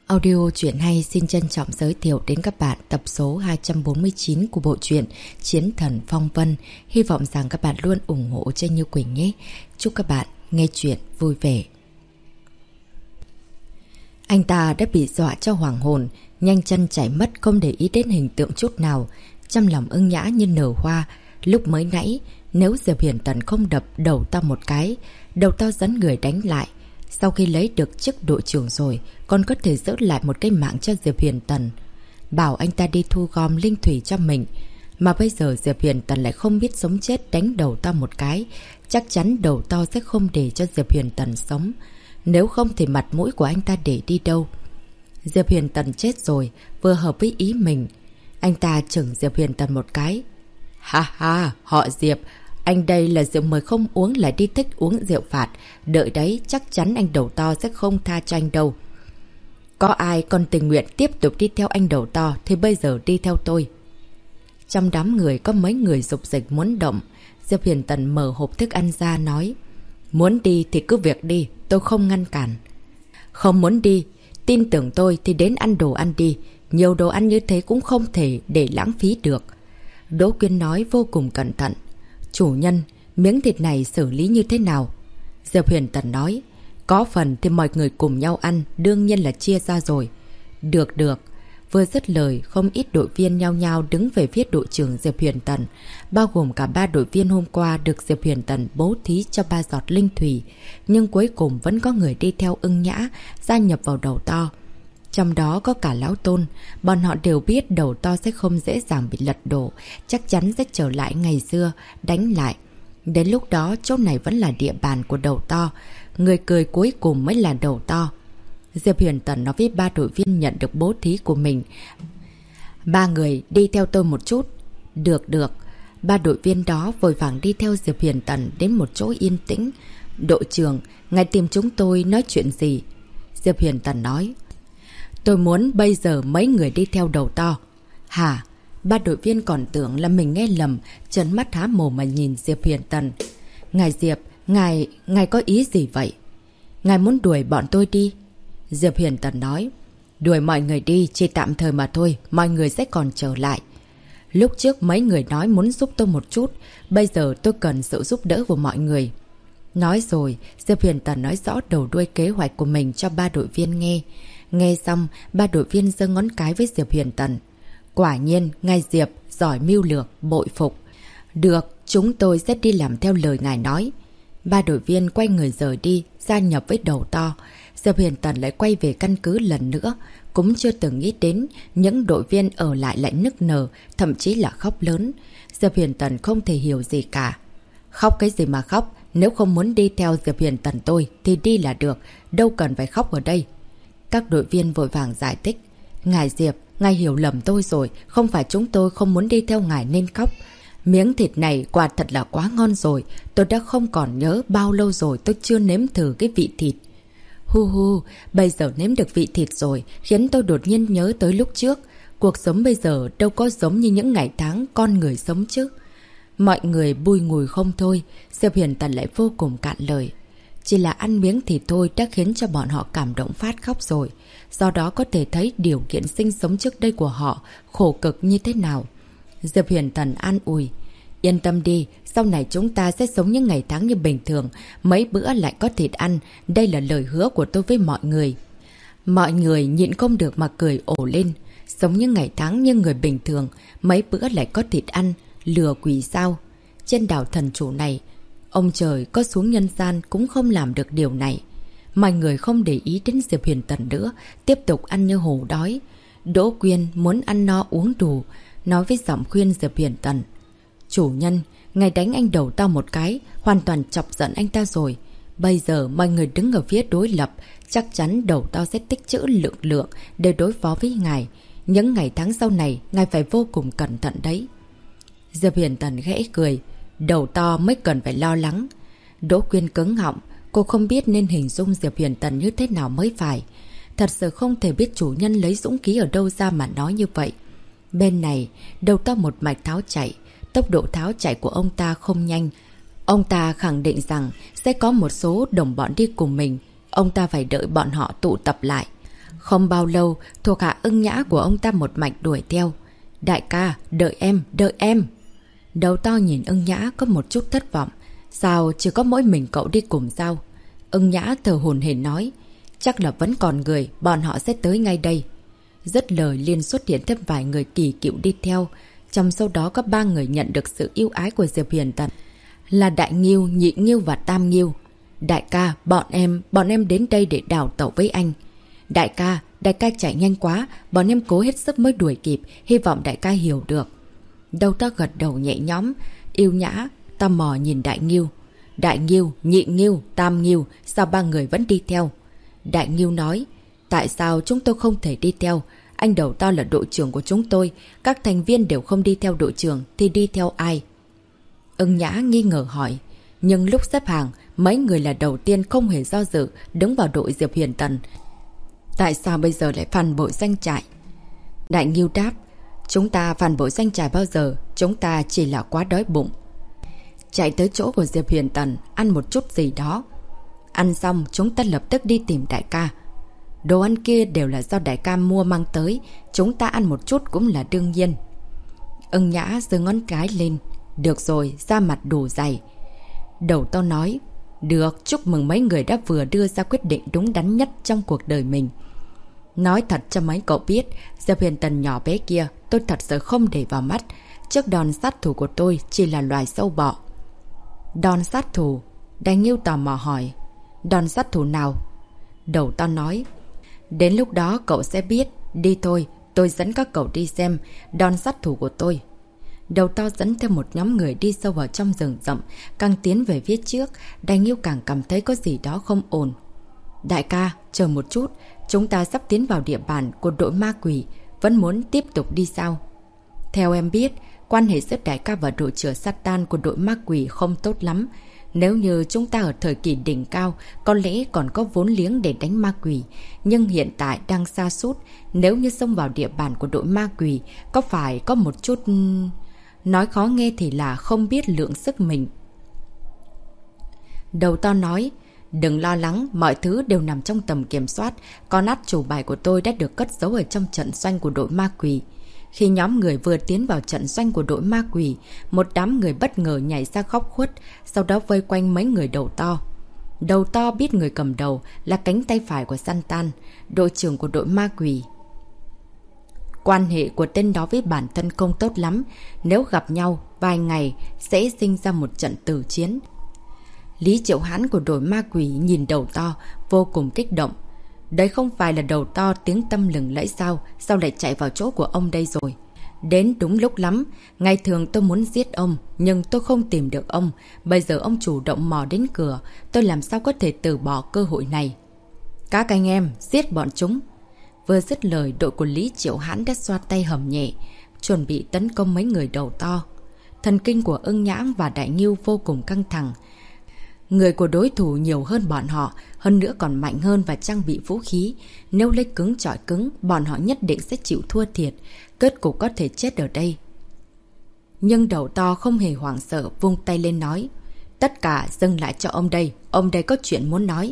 Audio truyện hay xin trân trọng giới thiệu đến các bạn tập số 249 của bộ truyện Chiến Thần Phong Vân. Hy vọng rằng các bạn luôn ủng hộ cho Như Quỳnh nhé. Chúc các bạn nghe truyện vui vẻ. Anh ta đã bị dọa cho hoàng hồn, nhanh chân chạy mất không để ý đến hình tượng chút nào. Trong lòng ưng nhã như nở hoa. Lúc mới nãy, nếu Diệp Hiển Tần không đập đầu tao một cái, đầu tao dẫn người đánh lại. Sau khi lấy được chức đội trưởng rồi, còn có thể giữ lại một cái mạng cho Diệp Hiển Tần. Bảo anh ta đi thu gom linh thủy cho mình. Mà bây giờ Diệp Hiển Tần lại không biết sống chết đánh đầu to một cái. Chắc chắn đầu to sẽ không để cho Diệp Hiển Tần sống. Nếu không thì mặt mũi của anh ta để đi đâu. Diệp Hiển Tần chết rồi, vừa hợp với ý mình. Anh ta chừng Diệp Hiển Tần một cái. Ha ha, họ Diệp, anh đây là rượu mời không uống lại đi thích uống rượu phạt. Đợi đấy, chắc chắn anh đầu to sẽ không tha cho anh đâu. Có ai còn tình nguyện tiếp tục đi theo anh đầu to thì bây giờ đi theo tôi. Trong đám người có mấy người rục rịch muốn động. Diệp Hiển Tần mở hộp thức ăn ra nói: muốn đi thì cứ việc đi, tôi không ngăn cản. Không muốn đi, tin tưởng tôi thì đến ăn đồ ăn đi. Nhiều đồ ăn như thế cũng không thể để lãng phí được. Đỗ Quyên nói vô cùng cẩn thận. Chủ nhân, miếng thịt này xử lý như thế nào? Diệp Hiển Tần nói: có phần thì mọi người cùng nhau ăn, đương nhiên là chia ra rồi. Được được. Vừa dứt lời, không ít đội viên nhao nhao đứng về phía đội trưởng Diệp Hiển Tần, bao gồm cả 3 đội viên hôm qua được Diệp Hiển Tần bố thí cho 3 giọt linh thủy. Nhưng cuối cùng vẫn có người đi theo ưng nhã, gia nhập vào đầu to. Trong đó có cả lão Tôn, bọn họ đều biết đầu to sẽ không dễ dàng bị lật đổ, chắc chắn sẽ trở lại ngày xưa, đánh lại. Đến lúc đó, chỗ này vẫn là địa bàn của đầu to, người cười cuối cùng mới là đầu to. Diệp Hiển Tần nói với 3 đội viên nhận được bố thí của mình: 3 người đi theo tôi một chút. Được được. 3 đội viên đó vội vàng đi theo Diệp Hiển Tần đến một chỗ yên tĩnh. Đội trưởng, ngài tìm chúng tôi nói chuyện gì? Diệp Hiển Tần nói: tôi muốn bây giờ mấy người đi theo đầu to. Hả? 3 đội viên còn tưởng là mình nghe lầm, trợn mắt há mồm mà nhìn Diệp Hiển Tần. Ngài Diệp, ngài có ý gì vậy? Ngài muốn đuổi bọn tôi đi? Diệp Hiển Tần nói: đuổi mọi người đi chỉ tạm thời mà thôi, mọi người sẽ còn trở lại. Lúc trước mấy người nói muốn giúp tôi một chút, bây giờ tôi cần sự giúp đỡ của mọi người. Nói rồi, Diệp Hiển Tần nói rõ đầu đuôi kế hoạch của mình cho 3 đội viên nghe. Nghe xong, 3 đội viên giơ ngón cái với Diệp Hiển Tần. Quả nhiên, ngài Diệp giỏi mưu lược, bội phục. Được, chúng tôi sẽ đi làm theo lời ngài nói. 3 đội viên quay người rời đi, gia nhập với đầu to. Diệp Hiển Tần lại quay về căn cứ lần nữa. Cũng chưa từng nghĩ đến những đội viên ở lại nức nở, thậm chí là khóc lớn. Diệp Hiển Tần không thể hiểu gì cả. Khóc cái gì mà khóc, nếu không muốn đi theo Diệp Hiển Tần tôi thì đi là được, đâu cần phải khóc ở đây. Các đội viên vội vàng giải thích: ngài Diệp, ngài hiểu lầm tôi rồi, không phải chúng tôi không muốn đi theo ngài nên khóc. Miếng thịt này quả thật là quá ngon rồi, tôi đã không còn nhớ bao lâu rồi tôi chưa nếm thử cái vị thịt. Hu hu, bây giờ nếm được vị thịt rồi, khiến tôi đột nhiên nhớ tới lúc trước. Cuộc sống bây giờ đâu có giống như những ngày tháng con người sống chứ. Mọi người bùi ngùi không thôi, Diệp Hiển Tần lại vô cùng cạn lời. Chỉ là ăn miếng thịt thôi đã khiến cho bọn họ cảm động phát khóc rồi. Do đó có thể thấy điều kiện sinh sống trước đây của họ khổ cực như thế nào. Diệp Hiển Tần an ủi: yên tâm đi, sau này chúng ta sẽ sống những ngày tháng như bình thường, mấy bữa lại có thịt ăn, đây là lời hứa của tôi với mọi người. Mọi người nhịn không được mà cười ổ lên. Sống những ngày tháng như người bình thường, mấy bữa lại có thịt ăn, lừa quỷ sao? Trên đảo thần chủ này, ông trời có xuống nhân gian cũng không làm được điều này. Mọi người không để ý đến Diệp Hiển Tần nữa, tiếp tục ăn như hổ đói. Đỗ Quyên muốn ăn no uống đủ, nói với giọng khuyên Diệp Hiển Tần: chủ nhân, ngài đánh anh đầu tao một cái, hoàn toàn chọc giận anh ta rồi. Bây giờ mọi người đứng ở phía đối lập, chắc chắn đầu tao sẽ tích trữ lực lượng để đối phó với ngài. Những ngày tháng sau này, ngài phải vô cùng cẩn thận đấy. Diệp Hiển Tần khẽ cười: đầu to mới cần phải lo lắng. Đỗ Quyên cứng họng, cô không biết nên hình dung Diệp Hiển Tần như thế nào mới phải. Thật sự không thể biết chủ nhân lấy dũng khí ở đâu ra mà nói như vậy. Bên này, đầu to một mạch tháo chạy. Tốc độ tháo chạy của ông ta không nhanh. Ông ta khẳng định rằng sẽ có một số đồng bọn đi cùng mình. Ông ta phải đợi bọn họ tụ tập lại. Không bao lâu, thuộc hạ Ưng Nhã của ông ta một mạch đuổi theo. Đại ca, đợi em, đợi em. Đầu to nhìn Ưng Nhã có một chút thất vọng. Sao chỉ có mỗi mình cậu đi cùng sao? Ưng Nhã thở hổn hển nói. Chắc là vẫn còn người, bọn họ sẽ tới ngay đây. Dứt lời liền xuất hiện thêm vài người kỳ cựu đi theo. Trong số đó có 3 người nhận được sự yêu ái của Diệp Huyền Tần. Là Đại Nghiêu, Nhị Nghiêu và Tam Nghiêu. Đại ca, bọn em đến đây để đào tẩu với anh. Đại ca chạy nhanh quá, bọn em cố hết sức mới đuổi kịp, hy vọng đại ca hiểu được. Đầu to gật đầu nhẹ nhõm, yêu nhã, tò mò nhìn Đại Nghiêu. Đại Nghiêu, Nhị Nghiêu, Tam Nghiêu, sao 3 người vẫn đi theo? Đại Nghiêu nói, tại sao chúng tôi không thể đi theo? Anh Đầu to là đội trưởng của chúng tôi, các thành viên đều không đi theo đội trưởng thì đi theo ai? Ưng Nhã nghi ngờ hỏi, nhưng lúc xếp hàng, mấy người là đầu tiên không hề do dự đứng vào đội Diệp Huyền Tần. Tại sao bây giờ lại phản bội doanh trại? Đại Nghiêu đáp, chúng ta phản bội doanh trại bao giờ, chúng ta chỉ là quá đói bụng. Chạy tới chỗ của Diệp Huyền Tần, ăn một chút gì đó. Ăn xong, chúng ta lập tức đi tìm đại ca. Đồ ăn kia đều là do đại ca mua mang tới, chúng ta ăn một chút cũng là đương nhiên. Ưng Nhã giơ ngón cái lên. Được rồi, da mặt đủ dày. Đầu to nói, được, chúc mừng mấy người đã vừa đưa ra quyết định đúng đắn nhất trong cuộc đời mình. Nói thật cho mấy cậu biết, Diệp Huyền Tần nhỏ bé kia tôi thật sự không để vào mắt. Trước đòn sát thủ của tôi chỉ là loài sâu bọ. Đòn sát thủ? Đại Nghiêu tò mò hỏi. Đòn sát thủ nào? Đầu to nói, đến lúc đó cậu sẽ biết. Đi thôi, tôi dẫn các cậu đi xem đòn sát thủ của tôi. Đầu to dẫn theo một nhóm người đi sâu vào trong rừng rậm. Càng tiến về phía trước, Đại Nghiêu càng cảm thấy có gì đó không ổn. Đại ca, chờ một chút. Chúng ta sắp tiến vào địa bàn của đội ma quỷ. Vẫn muốn tiếp tục đi sao? Theo em biết, quan hệ giữa đại ca và đội trưởng Satan của đội ma quỷ không tốt lắm. Nếu như chúng ta ở thời kỳ đỉnh cao, có lẽ còn có vốn liếng để đánh ma quỷ. Nhưng hiện tại đang sa sút. Nếu như xông vào địa bàn của đội ma quỷ, có phải có một chút... Nói khó nghe thì là không biết lượng sức mình. Đầu to nói, đừng lo lắng, mọi thứ đều nằm trong tầm kiểm soát. Con át chủ bài của tôi đã được cất giấu ở trong trận doanh của đội ma quỷ. Khi nhóm người vừa tiến vào trận doanh của đội ma quỷ, một đám người bất ngờ nhảy ra khóc khuất, sau đó vây quanh mấy người đầu to. Đầu to biết người cầm đầu là cánh tay phải của Satan, đội trưởng của đội ma quỷ. Quan hệ của tên đó với bản thân không tốt lắm, nếu gặp nhau vài ngày sẽ sinh ra một trận tử chiến. Lý Triệu Hãn của đội ma quỷ nhìn đầu to, vô cùng kích động. Đấy không phải là đầu to tiếng tâm lừng lẫy sao? Sao lại chạy vào chỗ của ông đây rồi? Đến đúng lúc lắm. Ngày thường tôi muốn giết ông, nhưng tôi không tìm được ông. Bây giờ ông chủ động mò đến cửa, tôi làm sao có thể từ bỏ cơ hội này? Các anh em, giết bọn chúng! Vừa dứt lời, đội của Lý Triệu Hãn đã xoa tay hầm nhẹ, chuẩn bị tấn công mấy người đầu to. Thần kinh của Ưng Nhã và Đại Nghiêu vô cùng căng thẳng. Người của đối thủ nhiều hơn bọn họ, hơn nữa còn mạnh hơn và trang bị vũ khí. Nếu lấy cứng chọi cứng, bọn họ nhất định sẽ chịu thua thiệt, kết cục có thể chết ở đây. Nhưng đầu to không hề hoảng sợ, vung tay lên nói, tất cả dừng lại cho ông đây có chuyện muốn nói.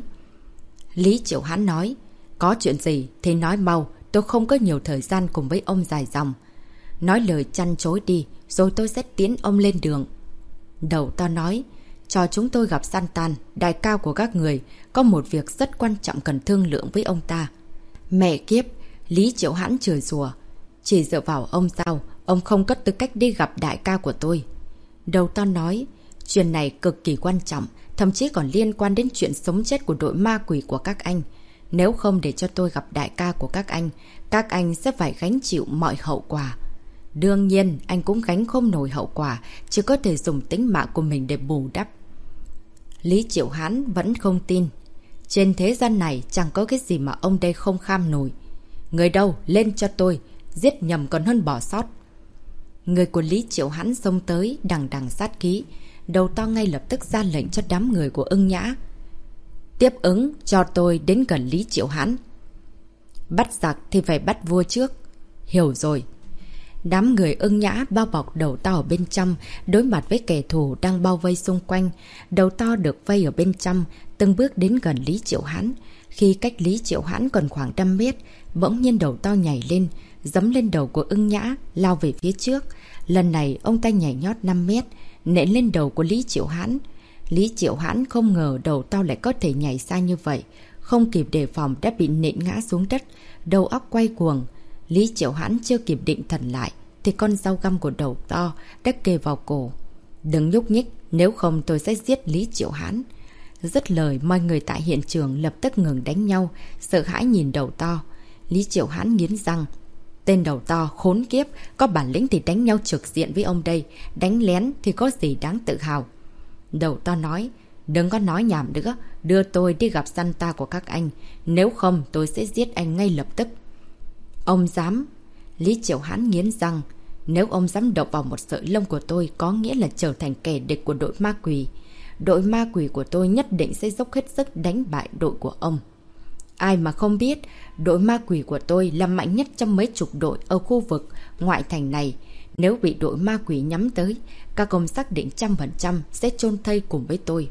Lý Triệu Hãn nói, có chuyện gì thì nói mau, tôi không có nhiều thời gian cùng với ông dài dòng. Nói lời chăn chối đi, rồi tôi sẽ tiến ông lên đường. Đầu to nói, cho chúng tôi gặp Satan, đại cao của các người, có một việc rất quan trọng cần thương lượng với ông ta. Mẹ kiếp, Lý Triệu Hãn chửi rủa, chỉ dựa vào ông sao, ông không có tư cách đi gặp đại ca của tôi. Đầu to nói, chuyện này cực kỳ quan trọng, thậm chí còn liên quan đến chuyện sống chết của đội ma quỷ của các anh. Nếu không để cho tôi gặp đại ca của các anh sẽ phải gánh chịu mọi hậu quả. Đương nhiên, anh cũng gánh không nổi hậu quả, chỉ có thể dùng tính mạng của mình để bù đắp. Lý Triệu Hãn vẫn không tin. Trên thế gian này chẳng có cái gì mà ông đây không kham nổi. Người đâu, lên cho tôi, giết nhầm còn hơn bỏ sót. Người của Lý Triệu Hãn xông tới, đằng đằng sát khí. Đầu to ngay lập tức ra lệnh cho đám người của Ưng Nhã. Tiếp ứng cho tôi đến gần Lý Triệu Hãn. Bắt giặc thì phải bắt vua trước. Hiểu rồi. Đám người Ưng Nhã bao bọc đầu to ở bên trong, đối mặt với kẻ thù đang bao vây xung quanh. Đầu to được vây ở bên trong, từng bước đến gần Lý Triệu Hãn. Khi cách Lý Triệu Hãn còn khoảng 100 mét, Bỗng nhiên đầu to nhảy lên, giẫm lên đầu của Ưng Nhã, lao về phía trước. Lần này ông ta nhảy nhót 5 mét, nện lên đầu của Lý Triệu Hãn. Lý Triệu Hãn không ngờ đầu to lại có thể nhảy xa như vậy. Không kịp đề phòng đã bị nện ngã xuống đất, đầu óc quay cuồng. Lý Triệu Hãn chưa kịp định thần lại, thì con dao găm của đầu to đã kề vào cổ. Đừng nhúc nhích, nếu không tôi sẽ giết Lý Triệu Hãn. Dứt lời, mọi người tại hiện trường lập tức ngừng đánh nhau, sợ hãi nhìn đầu to. Lý Triệu Hãn nghiến răng. Tên đầu to khốn kiếp, có bản lĩnh thì đánh nhau trực diện với ông đây, đánh lén thì có gì đáng tự hào. Đầu to nói, đừng có nói nhảm nữa, đưa tôi đi gặp Santa của các anh, nếu không tôi sẽ giết anh ngay lập tức. Ông dám? Lý Triệu Hãn nghiến răng, nếu ông dám động vào một sợi lông của tôi có nghĩa là trở thành kẻ địch của đội ma quỷ. Đội ma quỷ của tôi nhất định sẽ dốc hết sức đánh bại đội của ông. Ai mà không biết, đội ma quỷ của tôi là mạnh nhất trong mấy chục đội ở khu vực ngoại thành này. Nếu bị đội ma quỷ nhắm tới, các ông xác định 100% sẽ chôn thây cùng với tôi.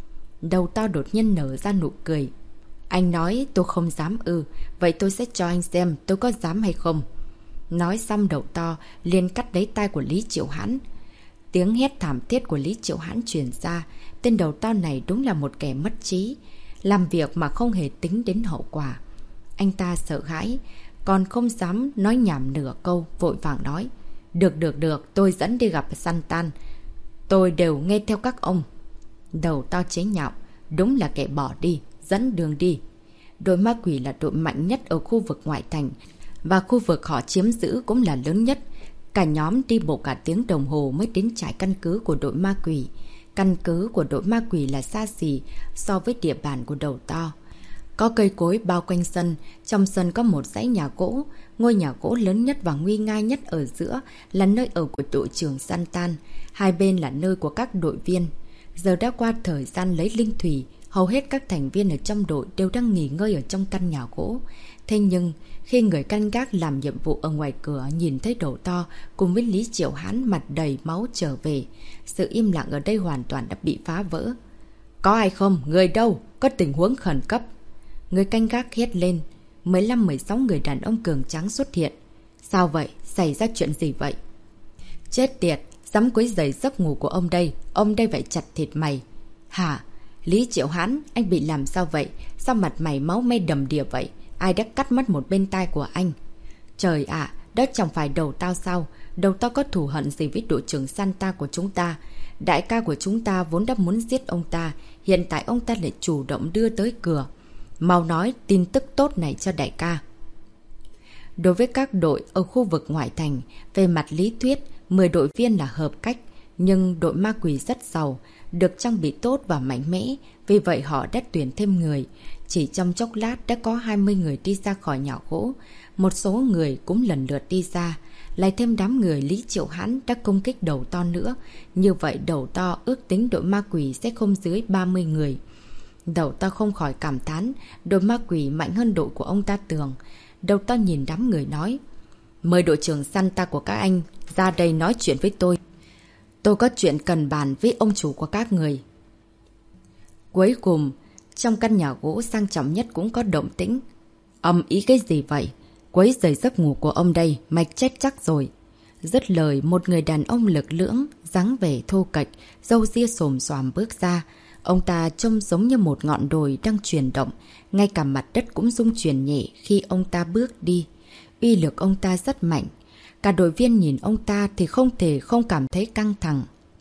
Đầu to đột nhiên nở ra nụ cười. Anh nói tôi không dám ư, vậy tôi sẽ cho anh xem tôi có dám hay không. Nói xong đầu to liền cắt lấy tay của Lý Triệu Hãn. Tiếng hét thảm thiết của Lý Triệu Hãn truyền ra. Tên đầu to này đúng là một kẻ mất trí, làm việc mà không hề tính đến hậu quả. Anh ta sợ hãi, còn không dám nói nhảm nửa câu, vội vàng nói. Được, tôi dẫn đi gặp Santan. Tôi đều nghe theo các ông. Đầu to chế nhạo, đúng là kẻ bỏ đi, dẫn đường đi. Đội ma quỷ là đội mạnh nhất ở khu vực ngoại thành, và khu vực họ chiếm giữ cũng là lớn nhất. Cả nhóm đi bộ cả tiếng đồng hồ mới đến trại căn cứ của đội ma quỷ. Căn cứ của đội ma quỷ là xa xỉ so với địa bàn của đầu to. Có cây cối bao quanh sân, trong sân có một dãy nhà gỗ. Ngôi nhà gỗ lớn nhất và nguy nga nhất ở giữa là nơi ở của đội trưởng Santan. Hai bên là nơi của các đội viên. Giờ đã qua thời gian lấy linh thủy, hầu hết các thành viên ở trong đội đều đang nghỉ ngơi ở trong căn nhà gỗ. Thế nhưng, khi người canh gác làm nhiệm vụ ở ngoài cửa nhìn thấy đầu to cùng với Lý Triệu Hãn mặt đầy máu trở về, sự im lặng ở đây hoàn toàn đã bị phá vỡ. Có ai không? Người đâu? Có tình huống khẩn cấp. Người canh gác hét lên. 15-16 người đàn ông cường tráng xuất hiện. Sao vậy? Xảy ra chuyện gì vậy? Chết tiệt! Dám quấy rầy giấc ngủ của ông đây phải chặt thịt mày. Hả? Lý Triệu Hãn, anh bị làm sao vậy? Sao mặt mày máu me đầm đìa vậy? Ai đã cắt mất một bên tai của anh? Trời ạ, đó chẳng phải đầu tao sao? Đầu tao có thù hận gì với đội trưởng Santa của chúng ta? Đại ca của chúng ta vốn đã muốn giết ông ta, hiện tại ông ta lại chủ động đưa tới cửa. Mau nói tin tức tốt này cho đại ca. Đối với các đội ở khu vực ngoại thành, về mặt lý thuyết, 10 đội viên là hợp cách, nhưng đội ma quỷ rất giàu, được trang bị tốt và mạnh mẽ, vì vậy họ đã tuyển thêm người. Chỉ trong chốc lát đã có 20 người đi ra khỏi nhà gỗ, một số người cũng lần lượt đi ra, lại thêm đám người Lý Triệu Hãn đã công kích đầu to nữa. Như vậy đầu to ước tính đội ma quỷ sẽ không dưới 30 người. Đầu to không khỏi cảm thán, đội ma quỷ mạnh hơn đội của ông ta tưởng. Đầu to nhìn đám người nói, mời đội trưởng Santa của các anh ra đây nói chuyện với tôi. Tôi có chuyện cần bàn với ông chủ của các người. Cuối cùng, trong căn nhà gỗ sang trọng nhất cũng có động tĩnh. Âm ý cái gì vậy? Quấy rầy giấc ngủ của ông đây, mạch chết chắc rồi. Dứt lời, một người đàn ông lực lưỡng, dáng vẻ thô kệch, râu ria xồm xoàm bước ra. Ông ta trông giống như một ngọn đồi đang chuyển động, ngay cả mặt đất cũng rung chuyển nhẹ khi ông ta bước đi. Uy lực ông ta rất mạnh. Cả đội viên nhìn ông ta thì không thể không cảm thấy căng thẳng.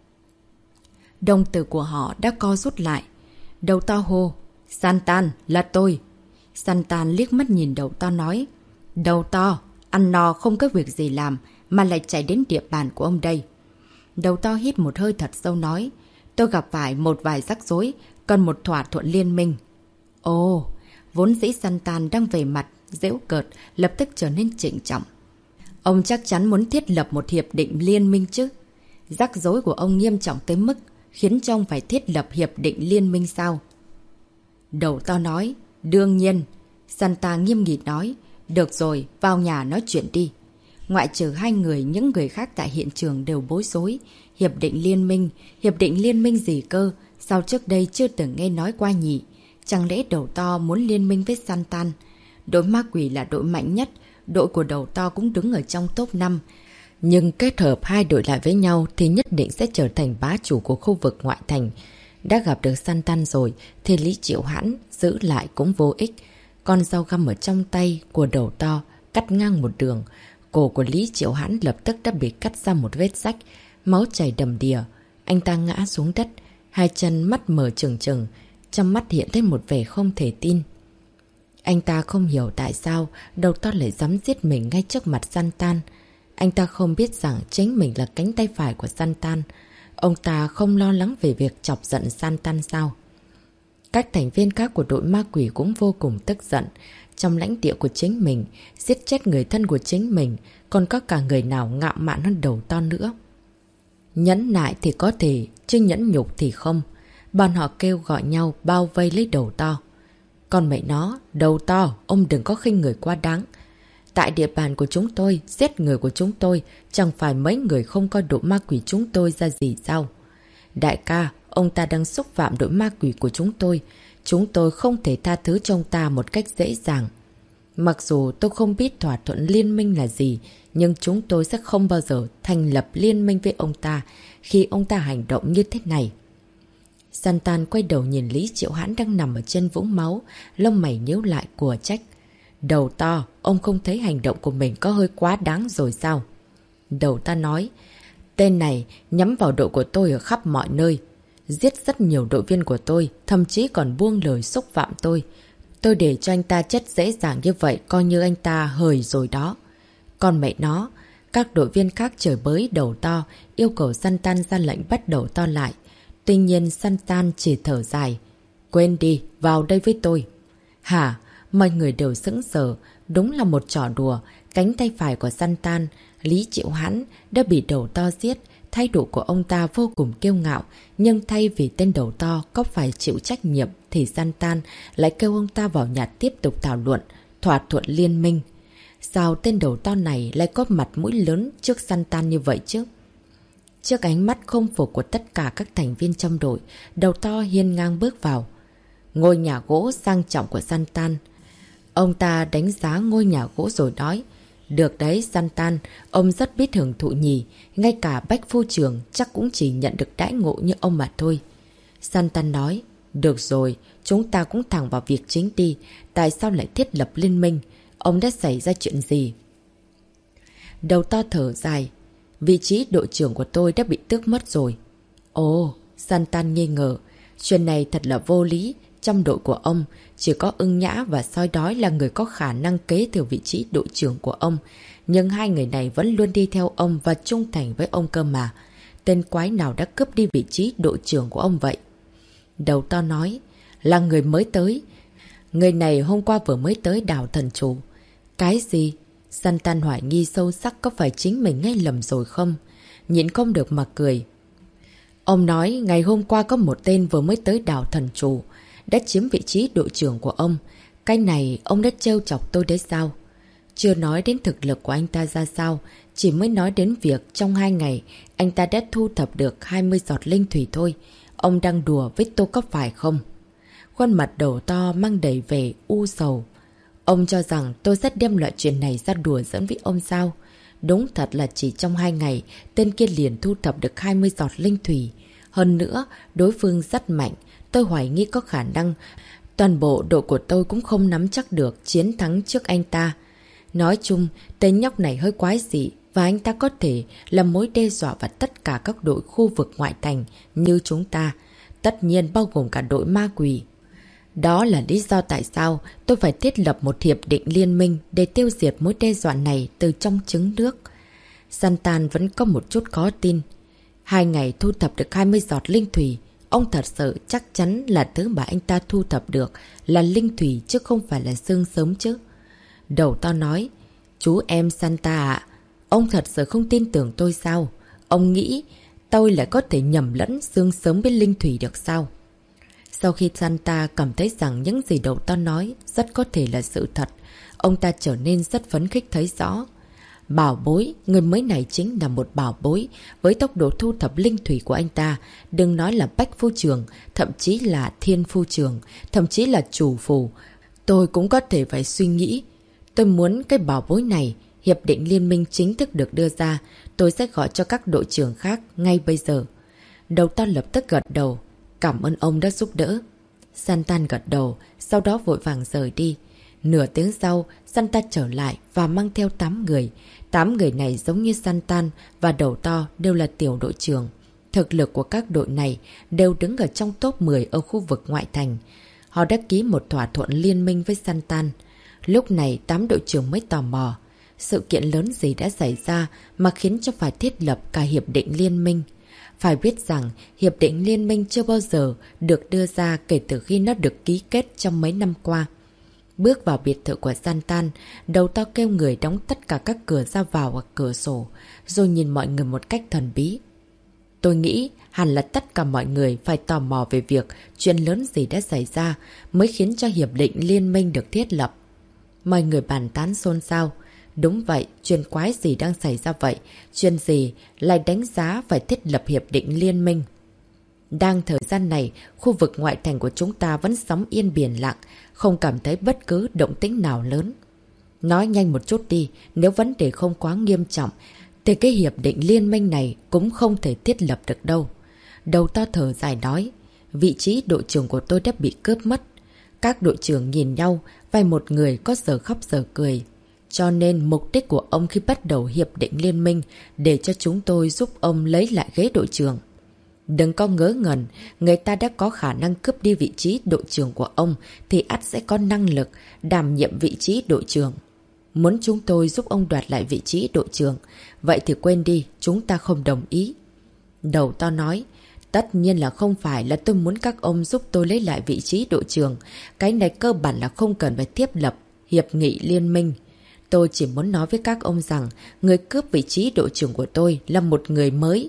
Đồng tử của họ đã co rút lại. Đầu to hô, Santan, là tôi. Santan liếc mắt nhìn đầu to nói, đầu to, ăn no không có việc gì làm mà lại chạy đến địa bàn của ông đây. Đầu to hít một hơi thật sâu nói, tôi gặp phải một vài rắc rối, cần một thỏa thuận liên minh. Ồ, vốn dĩ Santan đang về mặt giễu cợt, lập tức trở nên trịnh trọng. Ông chắc chắn muốn thiết lập một hiệp định liên minh chứ? Rắc rối của ông nghiêm trọng tới mức khiến cho ông phải thiết lập hiệp định liên minh sao? Đầu to nói, đương nhiên. Santa nghiêm nghị nói, được rồi, vào nhà nói chuyện đi. Ngoại trừ hai người, những người khác tại hiện trường đều bối rối. Hiệp định liên minh gì cơ? Sao trước đây chưa từng nghe nói qua nhỉ? Chẳng lẽ đầu to muốn liên minh với Santan? Đội ma quỷ là đội mạnh nhất, đội của đầu to cũng đứng ở trong top 5. Nhưng kết hợp hai đội lại với nhau thì nhất định sẽ trở thành bá chủ của khu vực ngoại thành. Đã gặp được Santan rồi thì Lý Triệu Hãn giữ lại cũng vô ích. Con dao găm ở trong tay của đầu to cắt ngang một đường. Cổ của Lý Triệu Hãn lập tức đã bị cắt ra một vết rách, máu chảy đầm đìa. Anh ta ngã xuống đất, hai chân mắt mở trừng trừng, trong mắt hiện lên một vẻ không thể tin. Anh ta không hiểu tại sao đầu to lại dám giết mình ngay trước mặt Santan. Anh ta không biết rằng chính mình là cánh tay phải của Santan. Ông ta không lo lắng về việc chọc giận Santan sao? Các thành viên khác của đội ma quỷ cũng vô cùng tức giận. Trong lãnh địa của chính mình, giết chết người thân của chính mình, còn có cả người nào ngạo mạn hơn đầu to nữa. Nhẫn nại thì có thể, chứ nhẫn nhục thì không. Bọn họ kêu gọi nhau bao vây lấy đầu to. Còn mẹ nó, đầu to, ông đừng có khinh người quá đáng. Tại địa bàn của chúng tôi, giết người của chúng tôi, chẳng phải mấy người không coi đội ma quỷ chúng tôi ra gì sao? Đại ca, ông ta đang xúc phạm đội ma quỷ của chúng tôi không thể tha thứ cho ông ta một cách dễ dàng. Mặc dù tôi không biết thỏa thuận liên minh là gì, nhưng chúng tôi sẽ không bao giờ thành lập liên minh với ông ta khi ông ta hành động như thế này. Santan quay đầu nhìn Lý Triệu Hãn đang nằm ở trên vũng máu, lông mày nhíu lại của trách. Đầu to, ông không thấy hành động của mình có hơi quá đáng rồi sao? Đầu ta nói, tên này nhắm vào đội của tôi ở khắp mọi nơi. Giết rất nhiều đội viên của tôi, thậm chí còn buông lời xúc phạm tôi. Tôi để cho anh ta chết dễ dàng như vậy, coi như anh ta hời rồi đó. Còn mẹ nó, các đội viên khác chửi bới đầu to, yêu cầu Santan ra lệnh bắt đầu to lại. Tuy nhiên Santan chỉ thở dài. Quên đi, vào đây với tôi. Hả? Mọi người đều sững sờ. Đúng là một trò đùa. Cánh tay phải của Santan, Lý Triệu Hãn, đã bị đầu to giết. Thái độ của ông ta vô cùng kiêu ngạo. Nhưng thay vì tên đầu to có phải chịu trách nhiệm thì Santan lại kêu ông ta vào nhà tiếp tục thảo luận, thỏa thuận liên minh. Sao tên đầu to này lại có mặt mũi lớn trước Santan như vậy chứ? Trước ánh mắt không phục của tất cả các thành viên trong đội, đầu to hiên ngang bước vào. Ngôi nhà gỗ sang trọng của Santan. Ông ta đánh giá ngôi nhà gỗ rồi nói. Được đấy Santan, ông rất biết hưởng thụ nhỉ. Ngay cả Bách Phu Trường chắc cũng chỉ nhận được đãi ngộ như ông mà thôi. Santan nói. Được rồi, chúng ta cũng thẳng vào việc chính đi. Tại sao lại thiết lập liên minh? Ông đã xảy ra chuyện gì? Đầu to thở dài. Vị trí đội trưởng của tôi đã bị tước mất rồi. Ồ, Santan nghi ngờ. Chuyện này thật là vô lý. Trong đội của ông, chỉ có Ưng Nhã và Sói Đói là người có khả năng kế thừa vị trí đội trưởng của ông. Nhưng hai người này vẫn luôn đi theo ông và trung thành với ông cơ mà. Tên quái nào đã cướp đi vị trí đội trưởng của ông vậy? Đầu to nói, là người mới tới. Người này hôm qua vừa mới tới đảo Thần Chủ. Cái gì? Santan hoài nghi sâu sắc có phải chính mình nghe lầm rồi không? Nhịn không được mà cười. Ông nói ngày hôm qua có một tên vừa mới tới đảo Thần Chủ, đã chiếm vị trí đội trưởng của ông. Cái này ông đã trêu chọc tôi đấy sao? Chưa nói đến thực lực của anh ta ra sao, chỉ mới nói đến việc trong 2 ngày anh ta đã thu thập được 20 giọt linh thủy thôi. Ông đang đùa với tôi có phải không? Khuôn mặt đầu to mang đầy vẻ u sầu. Ông cho rằng tôi sẽ đem loại chuyện này ra đùa giỡn với ông sao? Đúng thật là chỉ trong 2 ngày, tên kia liền thu thập được 20 giọt linh thủy. Hơn nữa, đối phương rất mạnh. Tôi hoài nghi có khả năng toàn bộ đội của tôi cũng không nắm chắc được chiến thắng trước anh ta. Nói chung, tên nhóc này hơi quái dị và anh ta có thể là mối đe dọa vào tất cả các đội khu vực ngoại thành như chúng ta. Tất nhiên bao gồm cả đội ma quỷ. Đó là lý do tại sao tôi phải thiết lập một hiệp định liên minh để tiêu diệt mối đe dọa này từ trong trứng nước. Santan vẫn có một chút khó tin. 2 ngày thu thập được 20 giọt linh thủy. Ông thật sự chắc chắn là thứ mà anh ta thu thập được là linh thủy chứ không phải là xương sớm chứ. Đầu to nói, chú em Santa ạ, ông thật sự không tin tưởng tôi sao? Ông nghĩ tôi lại có thể nhầm lẫn xương sớm với linh thủy được sao? Sau khi Santa cảm thấy rằng những gì đầu to nói rất có thể là sự thật, ông ta trở nên rất phấn khích thấy rõ. Bảo bối, người mới này chính là một bảo bối. Với tốc độ thu thập linh thủy của anh ta, đừng nói là Bách Phu Trường, thậm chí là Thiên Phu Trường, thậm chí là Chủ Phù. Tôi cũng có thể phải suy nghĩ. Tôi muốn cái bảo bối này, hiệp định liên minh chính thức được đưa ra. Tôi sẽ gọi cho các đội trưởng khác ngay bây giờ. Đầu to lập tức gật đầu. Cảm ơn ông đã giúp đỡ. Santan gật đầu, sau đó vội vàng rời đi. Nửa tiếng sau, Santan trở lại và mang theo 8 người. 8 người này giống như Santan và đầu to đều là tiểu đội trưởng. Thực lực của các đội này đều đứng ở trong top 10 ở khu vực ngoại thành. Họ đã ký một thỏa thuận liên minh với Santan. Lúc này 8 đội trưởng mới tò mò. Sự kiện lớn gì đã xảy ra mà khiến cho phải thiết lập cả hiệp định liên minh? Phải biết rằng hiệp định liên minh chưa bao giờ được đưa ra kể từ khi nó được ký kết trong mấy năm qua. Bước vào biệt thự của Santan, đầu to kêu người đóng tất cả các cửa ra vào hoặc cửa sổ, rồi nhìn mọi người một cách thần bí. Tôi nghĩ hẳn là tất cả mọi người phải tò mò về việc chuyện lớn gì đã xảy ra mới khiến cho hiệp định liên minh được thiết lập. Mọi người bàn tán xôn xao. Đúng vậy, chuyện quái gì đang xảy ra vậy? Chuyện gì lại đánh giá phải thiết lập hiệp định liên minh? Đang thời gian này, khu vực ngoại thành của chúng ta vẫn sóng yên biển lặng, không cảm thấy bất cứ động tĩnh nào lớn. Nói nhanh một chút đi, nếu vấn đề không quá nghiêm trọng, thì cái hiệp định liên minh này cũng không thể thiết lập được đâu. Đầu to thở dài nói, vị trí đội trưởng của tôi đã bị cướp mất. Các đội trưởng nhìn nhau, vai một người có giờ khóc giờ cười. Cho nên mục đích của ông khi bắt đầu hiệp định liên minh để cho chúng tôi giúp ông lấy lại ghế đội trưởng. Đừng có ngớ ngẩn, người ta đã có khả năng cướp đi vị trí đội trưởng của ông thì ắt sẽ có năng lực đảm nhiệm vị trí đội trưởng. Muốn chúng tôi giúp ông đoạt lại vị trí đội trưởng, vậy thì quên đi, chúng ta không đồng ý. Đầu to nói, tất nhiên là không phải là tôi muốn các ông giúp tôi lấy lại vị trí đội trưởng. Cái này cơ bản là không cần phải thiết lập hiệp nghị liên minh. Tôi chỉ muốn nói với các ông rằng người cướp vị trí đội trưởng của tôi là một người mới.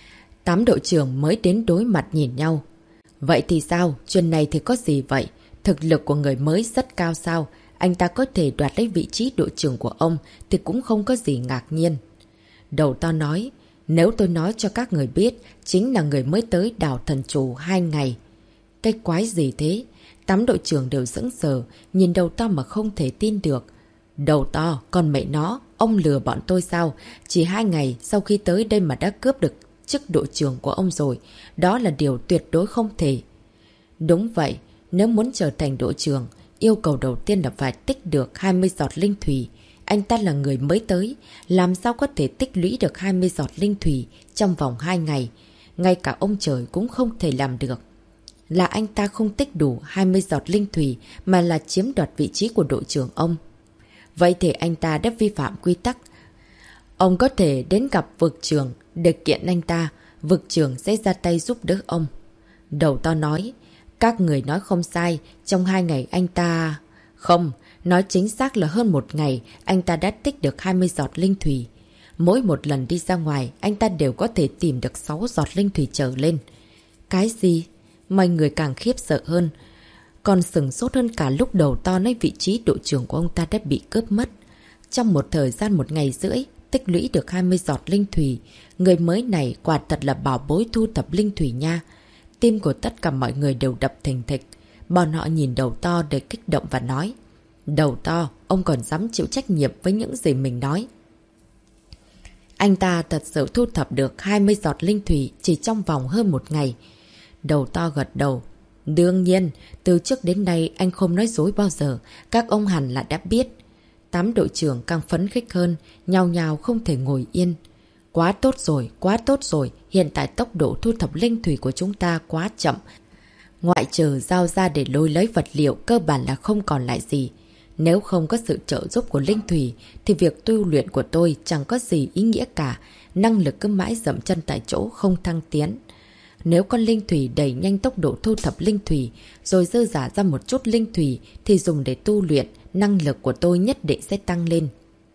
8 đội trưởng mới đến đối mặt nhìn nhau. Vậy thì sao? Chuyện này thì có gì vậy? Thực lực của người mới rất cao sao? Anh ta có thể đoạt lấy vị trí đội trưởng của ông thì cũng không có gì ngạc nhiên. Đầu to nói, nếu tôi nói cho các người biết chính là người mới tới đảo thần trù 2 ngày. Cái quái gì thế? 8 đội trưởng đều sững sờ, nhìn đầu to mà không thể tin được. Đầu to, còn mẹ nó, ông lừa bọn tôi sao? Chỉ 2 ngày sau khi tới đây mà đã cướp được chức đội trưởng của ông rồi. Đó là điều tuyệt đối không thể. Đúng vậy, nếu muốn trở thành đội trưởng, yêu cầu đầu tiên là phải tích được 20 giọt linh thủy. Anh ta là người mới tới, làm sao có thể tích lũy được 20 giọt linh thủy trong vòng 2 ngày. Ngay cả ông trời cũng không thể làm được. Là anh ta không tích đủ 20 giọt linh thủy mà là chiếm đoạt vị trí của đội trưởng ông. Vậy thì anh ta đã vi phạm quy tắc. Ông có thể đến gặp vực trưởng để kiện anh ta, vực trưởng sẽ ra tay giúp đỡ ông. Đầu to nói, các người nói không sai, trong 2 ngày anh ta... Không, nói chính xác là hơn 1 ngày, anh ta đã tích được 20 giọt linh thủy. Mỗi một lần đi ra ngoài, anh ta đều có thể tìm được 6 giọt linh thủy trở lên. Cái gì? Mọi người càng khiếp sợ hơn. Còn sửng sốt hơn cả lúc đầu to nói vị trí đội trưởng của ông ta đã bị cướp mất. Trong một thời gian 1 ngày rưỡi, tích lũy được 20 giọt linh thủy. Người mới này quả thật là bảo bối thu thập linh thủy nha. Tim của tất cả mọi người đều đập thình thịch. Bọn họ nhìn đầu to để kích động và nói. Đầu to, ông còn dám chịu trách nhiệm với những gì mình nói. Anh ta thật sự thu thập được 20 giọt linh thủy chỉ trong vòng hơn 1 ngày. Đầu to gật đầu. Đương nhiên, từ trước đến nay anh không nói dối bao giờ, các ông hẳn là đã biết. 8 đội trưởng càng phấn khích hơn, nhao nhao không thể ngồi yên. Quá tốt rồi, hiện tại tốc độ thu thập linh thủy của chúng ta quá chậm. Ngoại trừ giao ra để lôi lấy vật liệu cơ bản là không còn lại gì. Nếu không có sự trợ giúp của linh thủy thì việc tu luyện của tôi chẳng có gì ý nghĩa cả, năng lực cứ mãi dậm chân tại chỗ không thăng tiến. Nếu con linh thủy đẩy nhanh tốc độ thu thập linh thủy rồi dư giả ra một chút linh thủy thì dùng để tu luyện, năng lực của tôi nhất định sẽ tăng lên.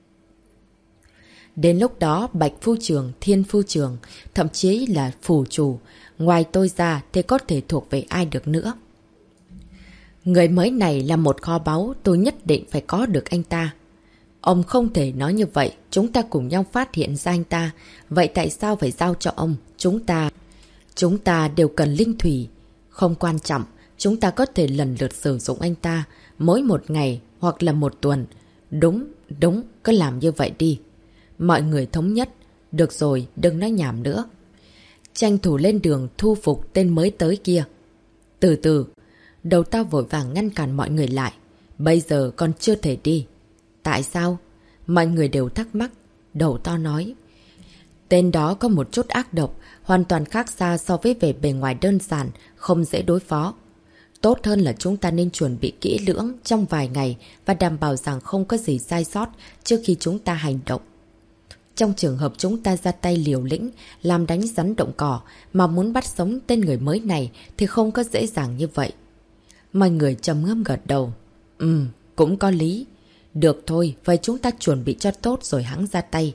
Đến lúc đó Bạch Phu Trường, Thiên Phu Trường, thậm chí là Phủ Chủ, ngoài tôi ra thì có thể thuộc về ai được nữa. Người mới này là một kho báu, tôi nhất định phải có được anh ta. Ông không thể nói như vậy, chúng ta cùng nhau phát hiện ra anh ta. Vậy tại sao phải giao cho ông? Chúng ta đều cần linh thủy. Không quan trọng, Chúng ta có thể lần lượt sử dụng anh ta mỗi một ngày hoặc là một tuần. Đúng, cứ làm như vậy đi. Mọi người thống nhất. Được rồi, đừng nói nhảm nữa. Tranh thủ lên đường thu phục tên mới tới kia. Từ từ, đầu tao vội vàng ngăn cản mọi người lại. Bây giờ còn chưa thể đi. Tại sao? Mọi người đều thắc mắc. Đầu to nói. Tên đó có một chút ác độc, hoàn toàn khác xa so với vẻ bề ngoài đơn giản, không dễ đối phó. Tốt hơn là chúng ta nên chuẩn bị kỹ lưỡng trong vài ngày và đảm bảo rằng không có gì sai sót trước khi chúng ta hành động. Trong trường hợp chúng ta ra tay liều lĩnh, làm đánh rắn động cỏ mà muốn bắt sống tên người mới này thì không có dễ dàng như vậy. Mọi người trầm ngâm gật đầu. Cũng có lý. Được thôi, vậy chúng ta chuẩn bị cho tốt rồi hẵng ra tay.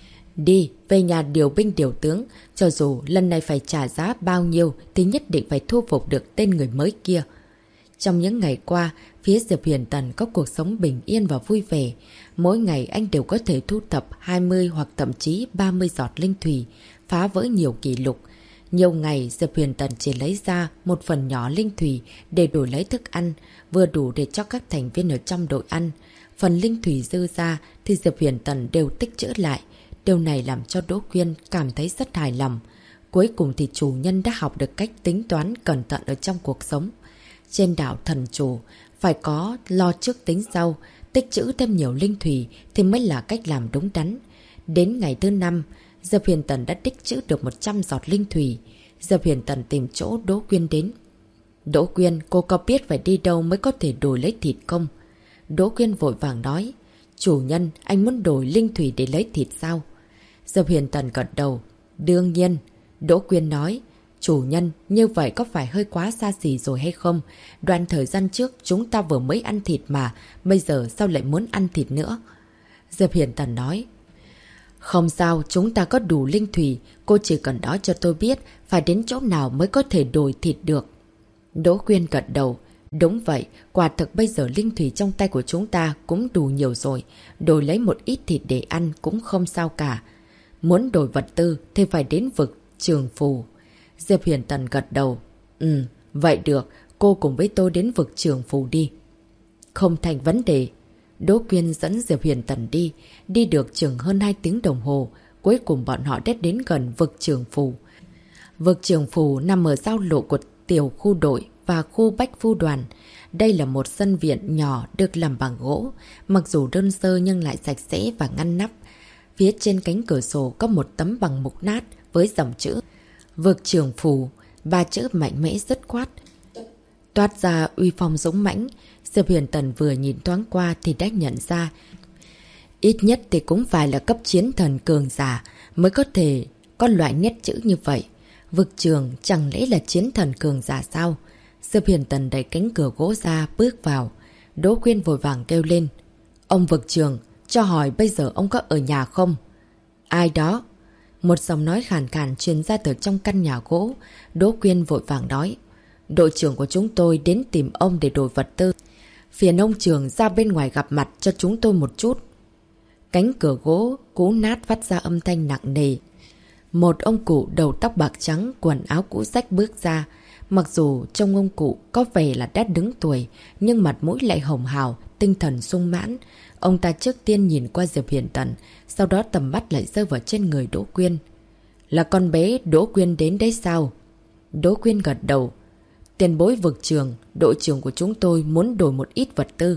Đi, về nhà điều binh điều tướng, cho dù lần này phải trả giá bao nhiêu thì nhất định phải thu phục được tên người mới kia. Trong những ngày qua, phía Diệp Huyền Tần có cuộc sống bình yên và vui vẻ. Mỗi ngày anh đều có thể thu thập 20 hoặc thậm chí 30 giọt linh thủy, phá vỡ nhiều kỷ lục. Nhiều ngày Diệp Huyền Tần chỉ lấy ra một phần nhỏ linh thủy để đổi lấy thức ăn, vừa đủ để cho các thành viên ở trong đội ăn. Phần linh thủy dư ra thì Diệp Huyền Tần đều tích trữ lại. Điều này làm cho Đỗ Quyên cảm thấy rất hài lòng. Cuối cùng thì chủ nhân đã học được cách tính toán cẩn thận ở trong cuộc sống. Trên đảo thần chủ, phải có lo trước tính sau, tích trữ thêm nhiều linh thủy thì mới là cách làm đúng đắn. Đến ngày thứ 5, Diệp Huyền Tần đã tích trữ được 100 giọt linh thủy. Diệp Huyền Tần tìm chỗ Đỗ Quyên đến. Đỗ Quyên, cô có biết phải đi đâu mới có thể đổi lấy thịt không? Đỗ Quyên vội vàng nói. Chủ nhân, anh muốn đổi linh thủy để lấy thịt sao? Diệp Huyền Tần gật đầu. Đương nhiên. Đỗ Quyên nói. Chủ nhân, như vậy có phải hơi quá xa xỉ rồi hay không? Đoạn thời gian trước chúng ta vừa mới ăn thịt mà, bây giờ sao lại muốn ăn thịt nữa? Diệp Huyền Tần nói. Không sao, chúng ta có đủ linh thủy, cô chỉ cần nói cho tôi biết phải đến chỗ nào mới có thể đổi thịt được. Đỗ Quyên gật đầu. Đúng vậy, quả thực bây giờ linh thủy trong tay của chúng ta cũng đủ nhiều rồi, đổi lấy một ít thịt để ăn cũng không sao cả. Muốn đổi vật tư thì phải đến vực Trường Phù. Diệp Huyền Tần gật đầu. Vậy được, cô cùng với tôi đến vực Trường Phù đi. Không thành vấn đề. Đỗ Quyên dẫn Diệp Huyền Tần đi, đi được chừng hơn 2 tiếng đồng hồ. Cuối cùng bọn họ đã đến gần vực Trường Phù. Vực Trường Phù nằm ở giao lộ của tiểu khu đội và khu Bách Phu Đoàn. Đây là một sân viện nhỏ được làm bằng gỗ, mặc dù đơn sơ nhưng lại sạch sẽ và ngăn nắp. Phía trên cánh cửa sổ có một tấm bằng mục nát với dòng chữ Vực Trường Phù, 3 chữ mạnh mẽ dứt khoát, toát ra uy phong dũng mãnh. Diệp Huyền Tần vừa nhìn thoáng qua thì đã nhận ra ít nhất thì cũng phải là cấp chiến thần cường giả mới có thể có loại nét chữ như vậy. Vực Trường chẳng lẽ là chiến thần cường giả sao? Diệp Huyền Tần đẩy cánh cửa gỗ ra bước vào. Đỗ Quyên vội vàng kêu lên. Ông Vực Trường, cho hỏi bây giờ ông có ở nhà không? Ai đó? Một giọng nói khàn khàn truyền ra từ trong căn nhà gỗ. Đỗ Quyên vội vàng nói. Đội trưởng của chúng tôi đến tìm ông để đổi vật tư. Phiền ông Trường ra bên ngoài gặp mặt cho chúng tôi một chút. Cánh cửa gỗ cũ nát phát ra âm thanh nặng nề. Một ông cụ đầu tóc bạc trắng, quần áo cũ rách bước ra. Mặc dù trông ông cụ có vẻ là đã đứng tuổi, nhưng mặt mũi lại hồng hào, tinh thần sung mãn. Ông ta trước tiên nhìn qua Diệp Huyền Tần, sau đó tầm mắt lại rơi vào trên người Đỗ Quyên. Là con bé Đỗ Quyên đến đấy sao? Đỗ Quyên gật đầu. Tiền bối Vực Trường, đội trưởng của chúng tôi muốn đổi một ít vật tư.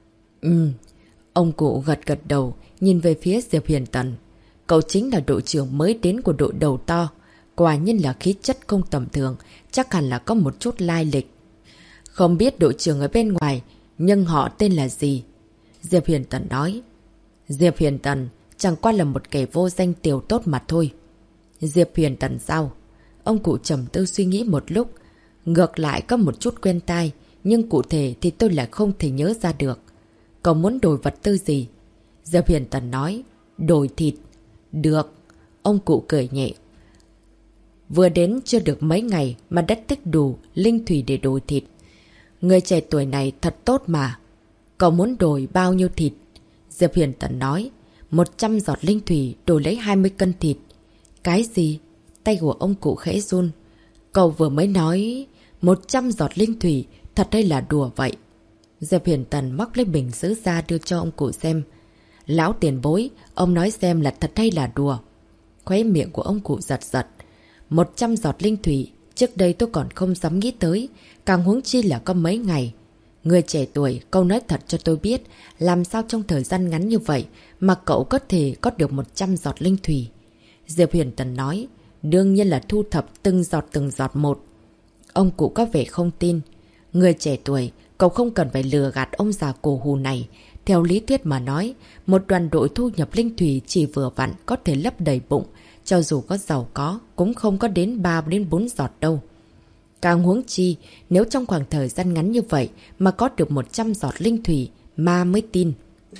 Ông cụ gật gật đầu, nhìn về phía Diệp Huyền Tần. Cậu chính là đội trưởng mới đến của đội đầu to. Quả nhiên là khí chất không tầm thường, chắc hẳn là có một chút lai lịch. Không biết đội trưởng ở bên ngoài, nhưng họ tên là gì? Diệp Huyền Tần nói. Diệp Huyền Tần chẳng qua là một kẻ vô danh tiểu tốt mà thôi. Diệp Huyền Tần sao? Ông cụ trầm tư suy nghĩ một lúc. Ngược lại có một chút quen tai, nhưng cụ thể thì tôi lại không thể nhớ ra được. Cậu muốn đổi vật tư gì? Diệp Huyền Tần nói. Đổi thịt. Được. Ông cụ cười nhẹ. Vừa đến chưa được mấy ngày mà đã tích đủ linh thủy để đổi thịt. Người trẻ tuổi này thật tốt mà. Cậu muốn đổi bao nhiêu thịt? Diệp Huyền Tần nói. 100 giọt linh thủy đổi lấy 20 cân thịt. Cái gì? Tay của ông cụ khẽ run. Cậu vừa mới nói 100 giọt linh thủy, thật hay là đùa vậy? Diệp Huyền Tần móc lấy bình sứ ra đưa cho ông cụ xem. Lão tiền bối, ông nói xem là thật hay là đùa? Khóe miệng của ông cụ giật giật. 100 giọt linh thủy, trước đây tôi còn không dám nghĩ tới, càng huống chi là có mấy ngày. Người trẻ tuổi, cậu nói thật cho tôi biết, làm sao trong thời gian ngắn như vậy mà cậu có thể có được 100 giọt linh thủy? Diệp Huyền Tần nói, đương nhiên là thu thập từng giọt một. Ông cụ có vẻ không tin. Người trẻ tuổi, cậu không cần phải lừa gạt ông già cổ hù này. Theo lý thuyết mà nói, một đoàn đội thu nhập linh thủy chỉ vừa vặn có thể lấp đầy bụng. Cho dù có giàu có, cũng không có đến 3 đến 4 giọt đâu. Càng huống chi, nếu trong khoảng thời gian ngắn như vậy mà có được 100 giọt linh thủy, ma mới tin.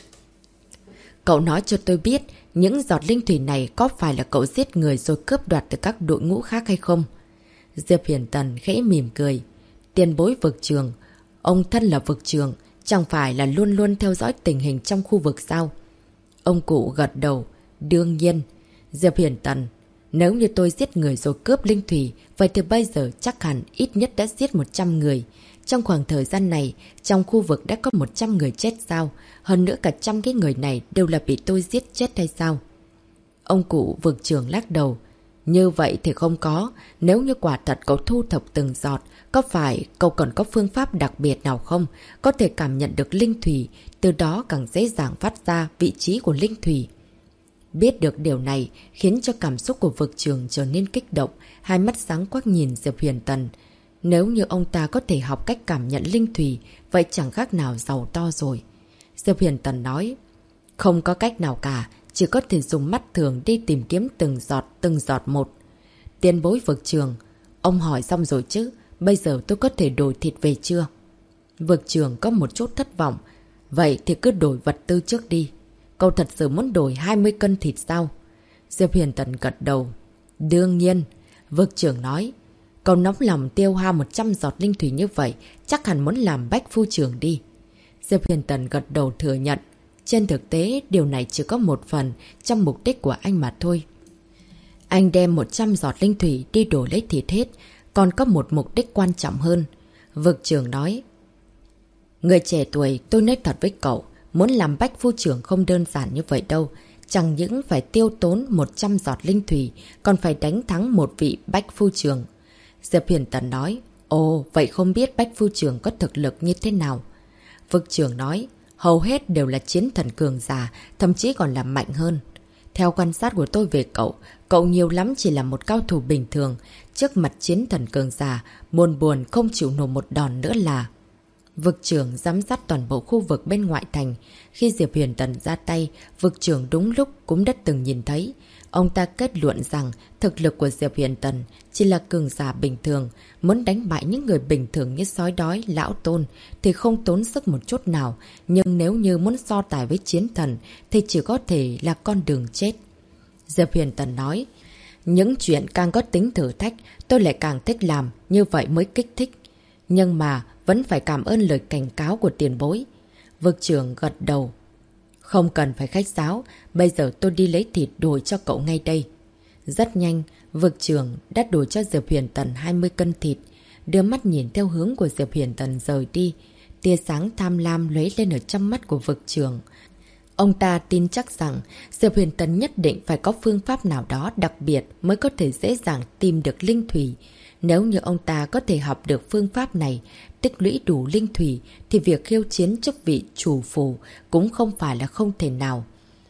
Cậu nói cho tôi biết, những giọt linh thủy này có phải là cậu giết người rồi cướp đoạt từ các đội ngũ khác hay không? Diệp Huyền Tần khẽ mỉm cười. Tiền bối vực trường, ông thân là vực trường, chẳng phải là luôn luôn theo dõi tình hình trong khu vực sao? Ông cụ gật đầu. Đương nhiên. Diệp Huyền Tần, nếu như tôi giết người rồi cướp linh thủy, vậy thì bây giờ chắc hẳn ít nhất đã giết 100 người. Trong khoảng thời gian này, trong khu vực đã có 100 người chết sao? Hơn nữa cả trăm cái người này đều là bị tôi giết chết hay sao? Ông cụ vực trưởng lắc đầu. Như vậy thì không có. Nếu như quả thật cậu thu thập từng giọt, có phải cậu còn có phương pháp đặc biệt nào không? Có thể cảm nhận được linh thủy, từ đó càng dễ dàng phát ra vị trí của linh thủy. Biết được điều này khiến cho cảm xúc của vực trường trở nên kích động, hai mắt sáng quắc nhìn Diệp Huyền Tần. Nếu như ông ta có thể học cách cảm nhận linh thủy, vậy chẳng khác nào giàu to rồi. Diệp Huyền Tần nói, không có cách nào cả, chỉ có thể dùng mắt thường đi tìm kiếm từng giọt một. Tiền bối vực trường, ông hỏi xong rồi chứ, bây giờ tôi có thể đổi thịt về chưa? Vực trường có một chút thất vọng, vậy thì cứ đổi vật tư trước đi. Cậu thật sự muốn đổi 20 cân thịt sao? Diệp Huyền Tần gật đầu. Đương nhiên, vực trưởng nói, cậu nóng lòng tiêu hao 100 giọt linh thủy như vậy, chắc hẳn muốn làm bách phu trưởng đi. Diệp Huyền Tần gật đầu thừa nhận. Trên thực tế, điều này chỉ có một phần trong mục đích của anh mà thôi. Anh đem 100 giọt linh thủy đi đổi lấy thịt hết, còn có một mục đích quan trọng hơn. Vực trưởng nói, người trẻ tuổi, tôi nói thật với cậu, muốn làm bách phu trưởng không đơn giản như vậy đâu. Chẳng những phải tiêu tốn 100 giọt linh thủy, còn phải đánh thắng một vị bách phu trưởng. Diệp Huyền Tần nói, ồ, vậy không biết bách phu trưởng có thực lực như thế nào? Vực trưởng nói, hầu hết đều là chiến thần cường giả, thậm chí còn là mạnh hơn. Theo quan sát của tôi về cậu, cậu nhiều lắm chỉ là một cao thủ bình thường. Trước mặt chiến thần cường giả, buồn không chịu nổi một đòn nữa là... Vực trưởng giám sát toàn bộ khu vực bên ngoại thành. Khi Diệp Huyền Tần ra tay, vực trưởng đúng lúc cũng đã từng nhìn thấy. Ông ta kết luận rằng thực lực của Diệp Huyền Tần chỉ là cường giả bình thường. Muốn đánh bại những người bình thường như sói đói, lão tôn thì không tốn sức một chút nào. Nhưng nếu như muốn so tài với chiến thần thì chỉ có thể là con đường chết. Diệp Huyền Tần nói, những chuyện càng có tính thử thách tôi lại càng thích làm, như vậy mới kích thích. Nhưng mà vẫn phải cảm ơn lời cảnh cáo của tiền bối. Vực trưởng gật đầu. Không cần phải khách sáo, bây giờ tôi đi lấy thịt đổi cho cậu ngay đây. Rất nhanh, vực trưởng đã đổi cho Diệp Huyền Tần 20 cân thịt. Đưa mắt nhìn theo hướng của Diệp Huyền Tần rời đi. Tia sáng tham lam lóe lên ở trong mắt của vực trưởng. Ông ta tin chắc rằng Diệp Huyền Tần nhất định phải có phương pháp nào đó đặc biệt mới có thể dễ dàng tìm được linh thủy. Nếu như ông ta có thể học được phương pháp này, tích lũy đủ linh thủy, thì việc khiêu chiến chức vị chủ phủ cũng không phải là không thể nào.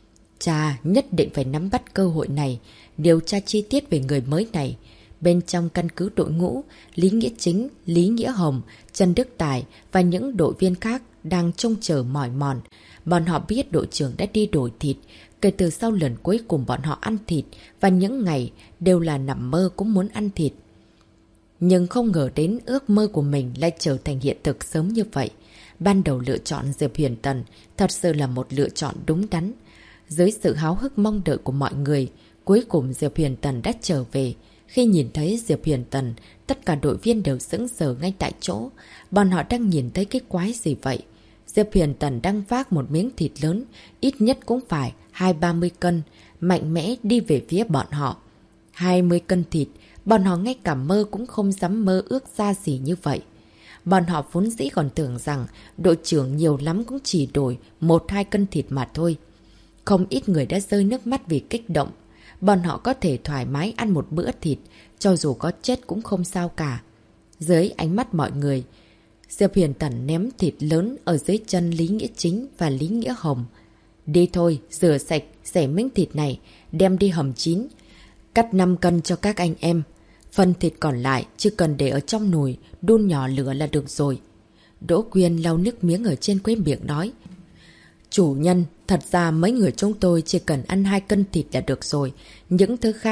Cha nhất định phải nắm bắt cơ hội này, điều tra chi tiết về người mới này. Bên trong căn cứ đội ngũ, Lý Nghĩa Chính, Lý Nghĩa Hồng, Trần Đức Tài và những đội viên khác đang trông chờ mỏi mòn. Bọn họ biết đội trưởng đã đi đổi thịt, kể từ sau lần cuối cùng bọn họ ăn thịt, và những ngày đều là nằm mơ cũng muốn ăn thịt. Nhưng không ngờ đến ước mơ của mình lại trở thành hiện thực sớm như vậy. Ban đầu lựa chọn Diệp Huyền Tần thật sự là một lựa chọn đúng đắn. Dưới sự háo hức mong đợi của mọi người, cuối cùng Diệp Huyền Tần đã trở về. Khi nhìn thấy Diệp Huyền Tần, tất cả đội viên đều sững sờ ngay tại chỗ. Bọn họ đang nhìn thấy cái quái gì vậy? Diệp Huyền Tần đang vác một miếng thịt lớn, ít nhất cũng phải 20-30 cân, mạnh mẽ đi về phía bọn họ. 20 cân thịt, Bọn họ ngay cả mơ cũng không dám mơ ước xa xỉ như vậy. Bọn họ vốn dĩ còn tưởng rằng đội trưởng nhiều lắm cũng chỉ đổi 1-2 cân thịt mà thôi. Không ít người đã rơi nước mắt vì kích động. Bọn họ có thể thoải mái ăn một bữa thịt, cho dù có chết cũng không sao cả. Dưới ánh mắt mọi người, Diệp Huyền Tần ném thịt lớn ở dưới chân Lý Nghĩa Chính và Lý Nghĩa Hồng. Đi thôi, rửa sạch, xẻ miếng thịt này, đem đi hầm chín. Cắt 5 cân cho các anh em. Phần thịt còn lại chỉ cần để ở trong nồi, đun nhỏ lửa là được rồi. Đỗ Quyên lau nước miếng ở trên quê miệng nói. Chủ nhân, thật ra mấy người chúng tôi chỉ cần ăn 2 cân thịt là được rồi. Những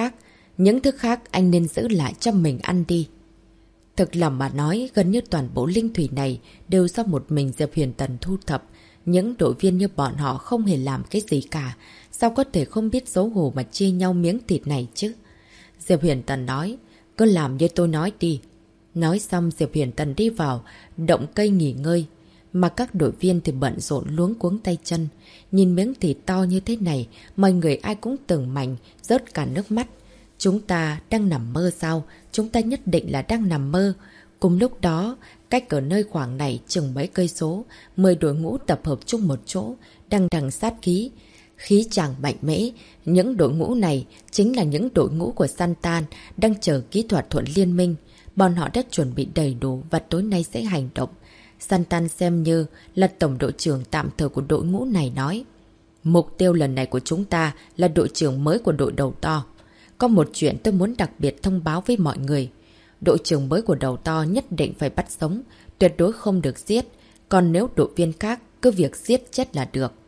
thứ khác anh nên giữ lại cho mình ăn đi. Thực lòng mà nói, gần như toàn bộ linh thủy này đều do một mình Diệp Huyền Tần thu thập. Những đội viên như bọn họ không hề làm cái gì cả. Sao có thể không biết xấu hổ mà chia nhau miếng thịt này chứ? Diệp Huyền Tần nói, cứ làm như tôi nói đi. Nói xong Diệp Huyền Tần đi vào, động cây nghỉ ngơi. Mà các đội viên thì bận rộn luống cuống tay chân. Nhìn miếng thịt to như thế này, mọi người ai cũng tưởng mạnh, rớt cả nước mắt. Chúng ta đang nằm mơ sao? Chúng ta nhất định là đang nằm mơ. Cùng lúc đó, cách ở nơi khoảng này chừng mấy cây số, 10 đội ngũ tập hợp chung một chỗ, đằng đằng sát khí. Khí chàng mạnh mẽ, những đội ngũ này chính là những đội ngũ của Santan đang chờ kỹ thuật thuận liên minh. Bọn họ đã chuẩn bị đầy đủ và tối nay sẽ hành động. Santan xem như là tổng đội trưởng tạm thời của đội ngũ này nói. Mục tiêu lần này của chúng ta là đội trưởng mới của đội đầu to. Có một chuyện tôi muốn đặc biệt thông báo với mọi người. Đội trưởng mới của đầu to nhất định phải bắt sống, tuyệt đối không được giết. Còn nếu đội viên khác, cứ việc giết chết là được.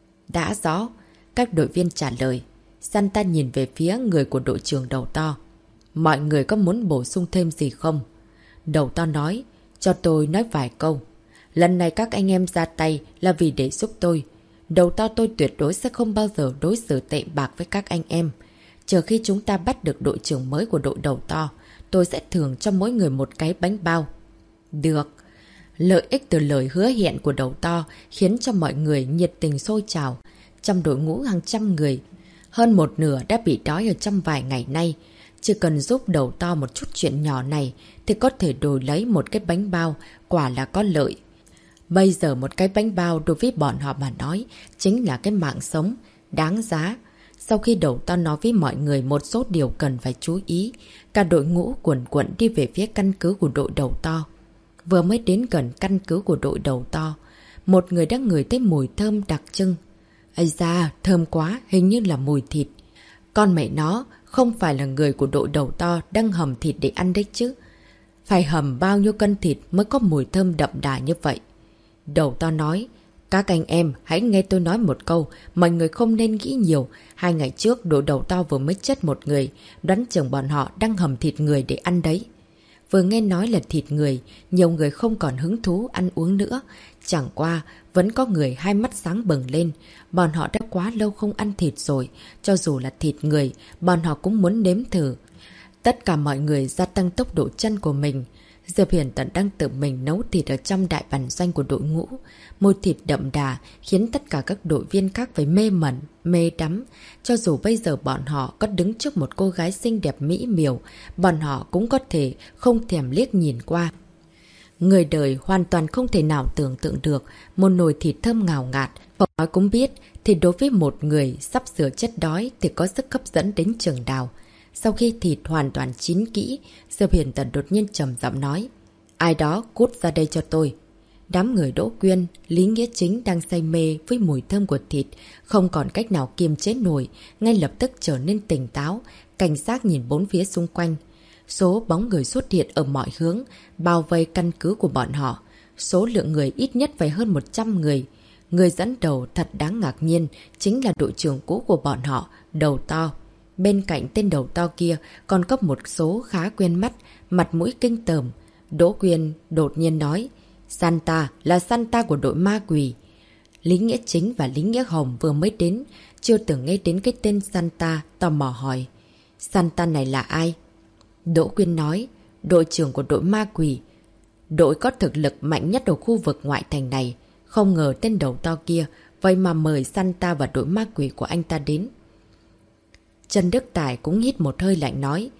Đã rõ, các đội viên trả lời. Santan nhìn về phía người của đội trưởng đầu to. Mọi người có muốn bổ sung thêm gì không? Đầu to nói, cho tôi nói vài câu. Lần này các anh em ra tay là vì để giúp tôi. Đầu to tôi tuyệt đối sẽ không bao giờ đối xử tệ bạc với các anh em. Chờ khi chúng ta bắt được đội trưởng mới của đội đầu to, tôi sẽ thưởng cho mỗi người một cái bánh bao. Được. Lợi ích từ lời hứa hẹn của đầu to khiến cho mọi người nhiệt tình sôi trào. Trong đội ngũ hàng trăm người, hơn một nửa đã bị đói ở trong vài ngày nay. Chỉ cần giúp đầu to một chút chuyện nhỏ này thì có thể đổi lấy một cái bánh bao, quả là có lợi. Bây giờ một cái bánh bao đối với bọn họ mà nói chính là cái mạng sống, đáng giá. Sau khi đầu to nói với mọi người một số điều cần phải chú ý, cả đội ngũ quần quận đi về phía căn cứ của đội đầu to. Vừa mới đến gần căn cứ của đội đầu to, một người đã ngửi thấy mùi thơm đặc trưng. Ây da, thơm quá, hình như là mùi thịt. Con mẹ nó, không phải là người của đội đầu to đang hầm thịt để ăn đấy chứ. Phải hầm bao nhiêu cân thịt mới có mùi thơm đậm đà như vậy. Đầu to nói, các anh em hãy nghe tôi nói một câu, mọi người không nên nghĩ nhiều. 2 ngày trước đội đầu to vừa mới chết một người, đoán chừng bọn họ đang hầm thịt người để ăn đấy. Vừa nghe nói là thịt người, nhiều người không còn hứng thú ăn uống nữa. Chẳng qua, vẫn có người hai mắt sáng bừng lên. Bọn họ đã quá lâu không ăn thịt rồi. Cho dù là thịt người, bọn họ cũng muốn nếm thử. Tất cả mọi người gia tăng tốc độ chân của mình. Diệp Huyền Tần đang tự mình nấu thịt ở trong đại bản doanh của đội ngũ. Mùi thịt đậm đà khiến tất cả các đội viên khác phải mê mẩn, mê đắm. Cho dù bây giờ bọn họ có đứng trước một cô gái xinh đẹp mỹ miều, bọn họ cũng có thể không thèm liếc nhìn qua. Người đời hoàn toàn không thể nào tưởng tượng được một nồi thịt thơm ngào ngạt. Không nói cũng biết thì đối với một người sắp sửa chết đói thì có sức hấp dẫn đến chừng nào. Sau khi thịt hoàn toàn chín kỹ, Diệp Huyền Tần đột nhiên trầm giọng nói. Ai đó cút ra đây cho tôi. Đám người Đỗ Quyên, Lý Nghĩa Chính đang say mê với mùi thơm của thịt, không còn cách nào kiềm chế nổi, ngay lập tức trở nên tỉnh táo, cảnh giác nhìn bốn phía xung quanh. Số bóng người xuất hiện ở mọi hướng, bao vây căn cứ của bọn họ. Số lượng người ít nhất phải hơn 100 người. Người dẫn đầu thật đáng ngạc nhiên, chính là đội trưởng cũ của bọn họ, Đầu To. Bên cạnh tên đầu to kia còn có một số khá quen mắt, mặt mũi kinh tởm. Đỗ Quyên đột nhiên nói, Santa là Santa của đội ma quỷ. Lý Nghĩa Chính và Lý Nghĩa Hồng vừa mới đến, chưa từng nghe đến cái tên Santa, tò mò hỏi. Santa này là ai? Đỗ Quyên nói, đội trưởng của đội ma quỷ. Đội có thực lực mạnh nhất ở khu vực ngoại thành này. Không ngờ tên đầu to kia, vậy mà mời Santa và đội ma quỷ của anh ta đến. Trần Đức Tài cũng hít một hơi lạnh nói,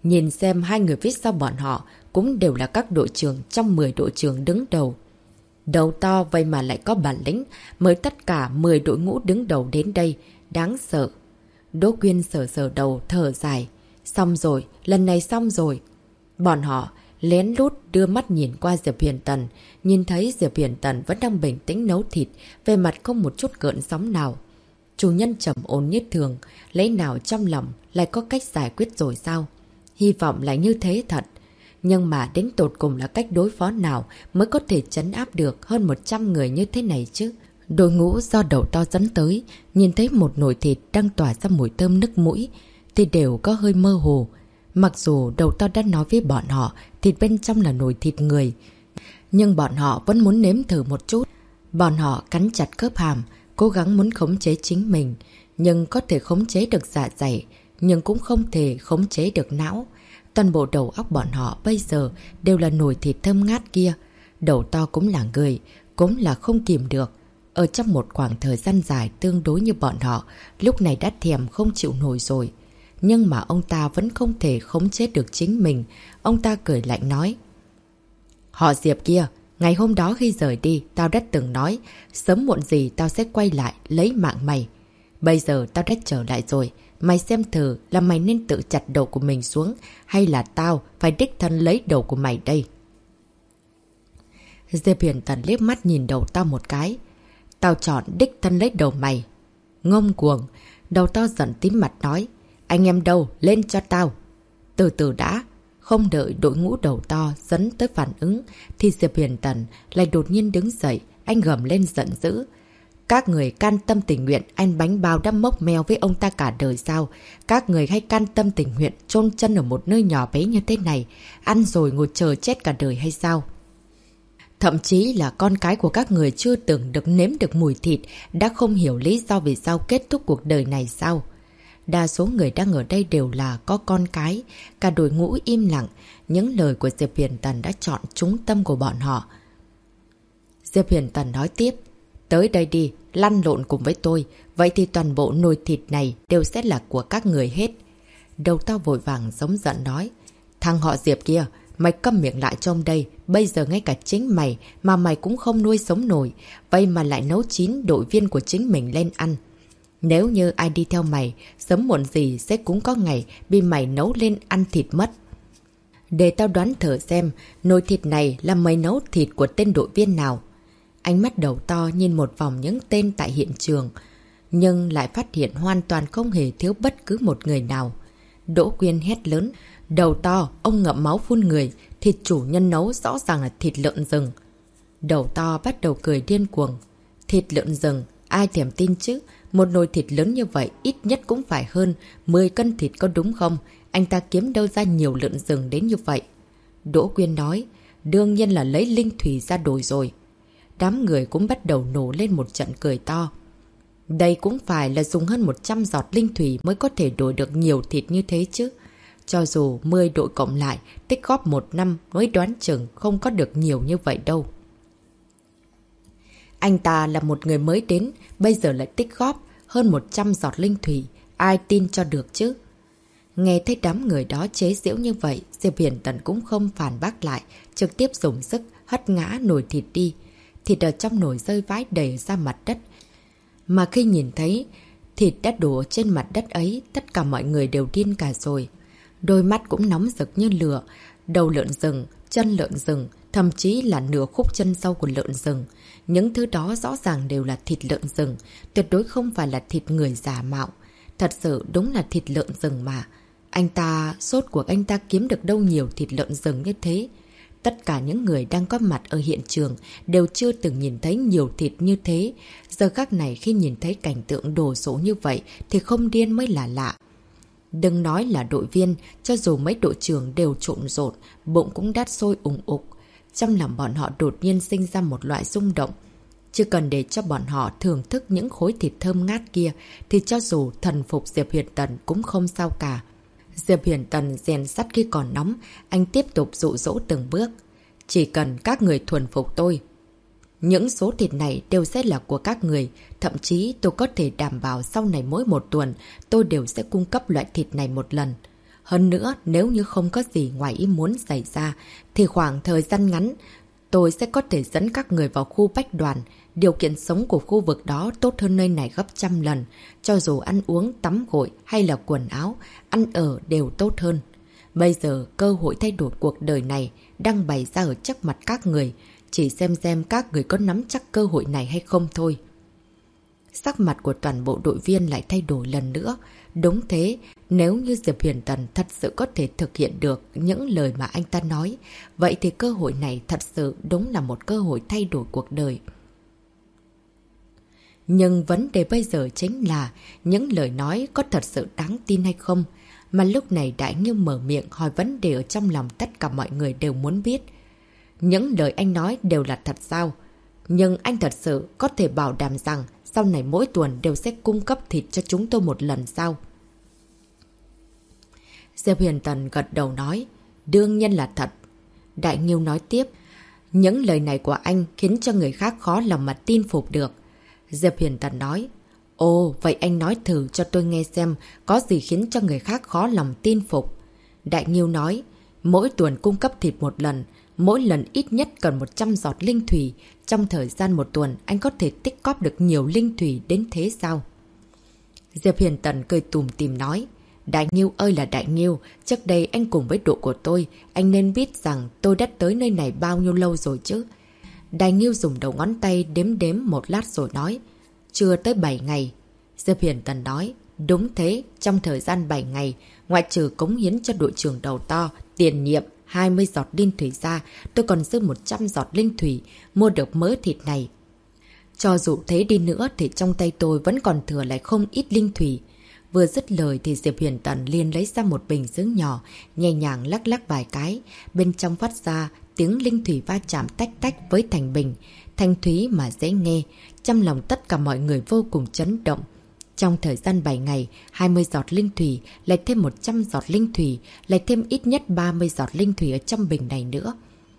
Nhìn xem hai người phía sau bọn họ cũng đều là các đội trưởng trong 10 đội trưởng đứng đầu. Đầu to vậy mà lại có bản lĩnh, mới tất cả 10 đội ngũ đứng đầu đến đây, đáng sợ. Đỗ Quyên sờ sờ đầu thở dài. Xong rồi, lần này xong rồi. Bọn họ lén lút đưa mắt nhìn qua Diệp Huyền Tần, nhìn thấy Diệp Huyền Tần vẫn đang bình tĩnh nấu thịt, về mặt không một chút gợn sóng nào. Chủ nhân trầm ổn như thường, lấy nào trong lòng lại có cách giải quyết rồi sao? Hy vọng là như thế thật. Nhưng mà đến tột cùng là cách đối phó nào mới có thể trấn áp được hơn 100 người như thế này chứ? Đội ngũ do đầu to dẫn tới, nhìn thấy một nồi thịt đang tỏa ra mùi thơm nức mũi, thì đều có hơi mơ hồ. Mặc dù đầu to đã nói với bọn họ thịt bên trong là nồi thịt người, nhưng bọn họ vẫn muốn nếm thử một chút. Bọn họ cắn chặt khớp hàm, cố gắng muốn khống chế chính mình, nhưng có thể khống chế được dạ dày, nhưng cũng không thể khống chế được não. Toàn bộ đầu óc bọn họ bây giờ đều là nồi thịt thơm ngát kia. Đầu to cũng là người, cũng là không kìm được. Ở trong một khoảng thời gian dài tương đối như bọn họ, lúc này đã thèm không chịu nổi rồi. Nhưng mà ông ta vẫn không thể khống chế được chính mình. Ông ta cười lạnh nói. Họ Diệp kia, ngày hôm đó khi rời đi, tao đã từng nói, sớm muộn gì tao sẽ quay lại lấy mạng mày. Bây giờ tao đã trở lại rồi, mày xem thử là mày nên tự chặt đầu của mình xuống, hay là tao phải đích thân lấy đầu của mày đây. Diệp Huyền Tần liếc mắt nhìn đầu to một cái. Tao chọn đích thân lấy đầu mày. Ngông cuồng, đầu to giận tím mặt nói. Anh em đâu, lên cho tao. Từ từ đã. Không đợi đội ngũ đầu to dẫn tới phản ứng, thì Diệp Huyền Tần lại đột nhiên đứng dậy, anh gầm lên giận dữ. Các người can tâm tình nguyện, anh bánh bao đã mốc meo với ông ta cả đời sao? Các người hay can tâm tình nguyện chôn chân ở một nơi nhỏ bé như thế này, ăn rồi ngồi chờ chết cả đời hay sao? Thậm chí là con cái của các người chưa từng được nếm được mùi thịt, đã không hiểu lý do vì sao kết thúc cuộc đời này sao? Đa số người đang ở đây đều là có con cái, cả đội ngũ im lặng, những lời của Diệp Huyền Tần đã chọn trúng tâm của bọn họ. Diệp Huyền Tần nói tiếp, tới đây đi, lăn lộn cùng với tôi, vậy thì toàn bộ nồi thịt này đều sẽ là của các người hết. Đầu to vội vàng giống giận nói, thằng họ Diệp kia, mày câm miệng lại trong đây, bây giờ ngay cả chính mày mà mày cũng không nuôi sống nổi, vậy mà lại nấu chín đội viên của chính mình lên ăn. Nếu như ai đi theo mày, sớm muộn gì sẽ cũng có ngày bị mày nấu lên ăn thịt mất. Để tao đoán thử xem, nồi thịt này là mày nấu thịt của tên đội viên nào. Ánh mắt đầu to nhìn một vòng những tên tại hiện trường, nhưng lại phát hiện hoàn toàn không hề thiếu bất cứ một người nào. Đỗ Quyên hét lớn, đầu to, ông ngậm máu phun người, thịt chủ nhân nấu rõ ràng là thịt lợn rừng. Đầu to bắt đầu cười điên cuồng. Thịt lợn rừng, ai thèm tin chứ? Một nồi thịt lớn như vậy ít nhất cũng phải hơn 10 cân thịt có đúng không? Anh ta kiếm đâu ra nhiều lợn rừng đến như vậy? Đỗ Quyên nói, đương nhiên là lấy linh thủy ra đổi rồi. Đám người cũng bắt đầu nổ lên một trận cười to. Đây cũng phải là dùng hơn 100 giọt linh thủy mới có thể đổi được nhiều thịt như thế chứ. Cho dù 10 đội cộng lại, tích góp 1 năm mới đoán chừng không có được nhiều như vậy đâu. Anh ta là một người mới đến, bây giờ lại tích góp hơn 100 giọt linh thủy, ai tin cho được chứ? Nghe thấy đám người đó chế giễu như vậy, Diệp Huyền Tần cũng không phản bác lại, trực tiếp dùng sức hất ngã nồi thịt đi. Thịt ở trong nồi rơi vãi đầy ra mặt đất. Mà khi nhìn thấy thịt đã đổ trên mặt đất ấy, tất cả mọi người đều điên cả rồi. Đôi mắt cũng nóng rực như lửa, đầu lợn rừng, chân lợn rừng, thậm chí là nửa khúc chân sau của lợn rừng. Những thứ đó rõ ràng đều là thịt lợn rừng, tuyệt đối không phải là thịt người giả mạo. Thật sự đúng là thịt lợn rừng mà. Sốt cuộc anh ta kiếm được đâu nhiều thịt lợn rừng như thế. Tất cả những người đang có mặt ở hiện trường đều chưa từng nhìn thấy nhiều thịt như thế. Giờ khắc này khi nhìn thấy cảnh tượng đồ sộ như vậy thì không điên mới là lạ. Đừng nói là đội viên, cho dù mấy đội trưởng đều trộn rộn, bụng cũng đát sôi ủng ục. Trong lòng bọn họ đột nhiên sinh ra một loại rung động. Chỉ cần để cho bọn họ thưởng thức những khối thịt thơm ngát kia, thì cho dù thần phục Diệp Huyền Tần cũng không sao cả. Diệp Huyền Tần rèn sắt khi còn nóng, anh tiếp tục dụ dỗ từng bước. Chỉ cần các người thuần phục tôi, những số thịt này đều sẽ là của các người. Thậm chí tôi có thể đảm bảo sau này mỗi một tuần tôi đều sẽ cung cấp loại thịt này một lần. Hơn nữa, nếu như không có gì ngoài ý muốn xảy ra, thì khoảng thời gian ngắn, tôi sẽ có thể dẫn các người vào khu bách đoàn. Điều kiện sống của khu vực đó tốt hơn nơi này gấp trăm lần. Cho dù ăn uống, tắm gội hay là quần áo, ăn ở đều tốt hơn. Bây giờ, cơ hội thay đổi cuộc đời này đang bày ra ở trước mặt các người. Chỉ xem các người có nắm chắc cơ hội này hay không thôi. Sắc mặt của toàn bộ đội viên lại thay đổi lần nữa. Đúng thế, nếu như Diệp Huyền Tần thật sự có thể thực hiện được những lời mà anh ta nói, vậy thì cơ hội này thật sự đúng là một cơ hội thay đổi cuộc đời. Nhưng vấn đề bây giờ chính là những lời nói có thật sự đáng tin hay không? Mà lúc này Đại Nghiêu mở miệng hỏi vấn đề ở trong lòng tất cả mọi người đều muốn biết. Những lời anh nói đều là thật sao? Nhưng anh thật sự có thể bảo đảm rằng sau này mỗi tuần đều sẽ cung cấp thịt cho chúng tôi một lần sao? Diệp Huyền Tần gật đầu nói, đương nhiên là thật. Đại Nghiêu nói tiếp, những lời này của anh khiến cho người khác khó lòng mà tin phục được. Diệp Huyền Tần nói, ồ, vậy anh nói thử cho tôi nghe xem có gì khiến cho người khác khó lòng tin phục. Đại Nghiêu nói, mỗi tuần cung cấp thịt một lần, mỗi lần ít nhất cần 100 giọt linh thủy. Trong thời gian một tuần, anh có thể tích cóp được nhiều linh thủy đến thế sao? Diệp Huyền Tần cười tủm tỉm nói, Đại Nghiêu ơi là Đại Nghiêu, trước đây anh cùng với độ của tôi, anh nên biết rằng tôi đã tới nơi này bao nhiêu lâu rồi chứ. Đại Nghiêu dùng đầu ngón tay đếm một lát rồi nói, chưa tới 7 ngày. Diệp Huyền Tần nói, đúng thế, trong thời gian 7 ngày, ngoại trừ cống hiến cho đội trưởng đầu to, tiền nhiệm, 20 giọt linh thủy ra, tôi còn dư 100 giọt linh thủy, mua được mớ thịt này. Cho dù thế đi nữa thì trong tay tôi vẫn còn thừa lại không ít linh thủy. Vừa dứt lời thì Diệp Huyền Tần liền lấy ra một bình sứ nhỏ, nhẹ nhàng lắc lắc vài cái, bên trong phát ra tiếng linh thủy va chạm tách tách với thành bình, thanh thúy mà dễ nghe, trong lòng tất cả mọi người vô cùng chấn động. Trong thời gian 7 ngày, 20 giọt linh thủy, lại thêm 100 giọt linh thủy, lại thêm ít nhất 30 giọt linh thủy ở trong bình này nữa.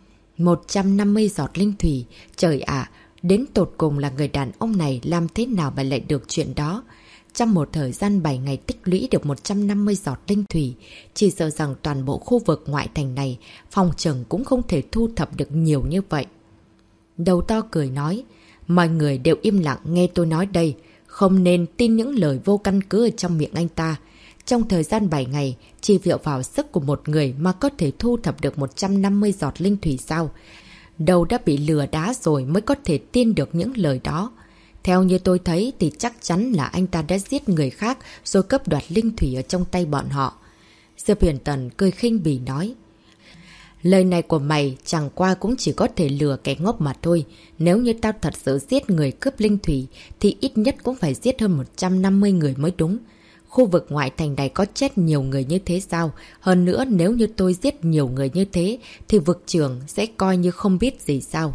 150 giọt linh thủy, trời ạ, đến tột cùng là người đàn ông này làm thế nào mà lại được chuyện đó. Trong một thời gian 7 ngày tích lũy được 150 giọt linh thủy, chỉ sợ rằng toàn bộ khu vực ngoại thành này, phòng trừng cũng không thể thu thập được nhiều như vậy. Đầu to cười nói, mọi người đều im lặng nghe tôi nói đây, không nên tin những lời vô căn cứ ở trong miệng anh ta. Trong thời gian 7 ngày, chỉ dựa vào sức của một người mà có thể thu thập được 150 giọt linh thủy sao? Đầu đã bị lừa đá rồi mới có thể tin được những lời đó. Theo như tôi thấy thì chắc chắn là anh ta đã giết người khác rồi cướp đoạt linh thủy ở trong tay bọn họ. Diệp Huyền Tần cười khinh bỉ nói. Lời này của mày chẳng qua cũng chỉ có thể lừa kẻ ngốc mà thôi. Nếu như tao thật sự giết người cướp linh thủy thì ít nhất cũng phải giết hơn 150 người mới đúng. Khu vực ngoại thành này có chết nhiều người như thế sao? Hơn nữa nếu như tôi giết nhiều người như thế thì vực trưởng sẽ coi như không biết gì sao?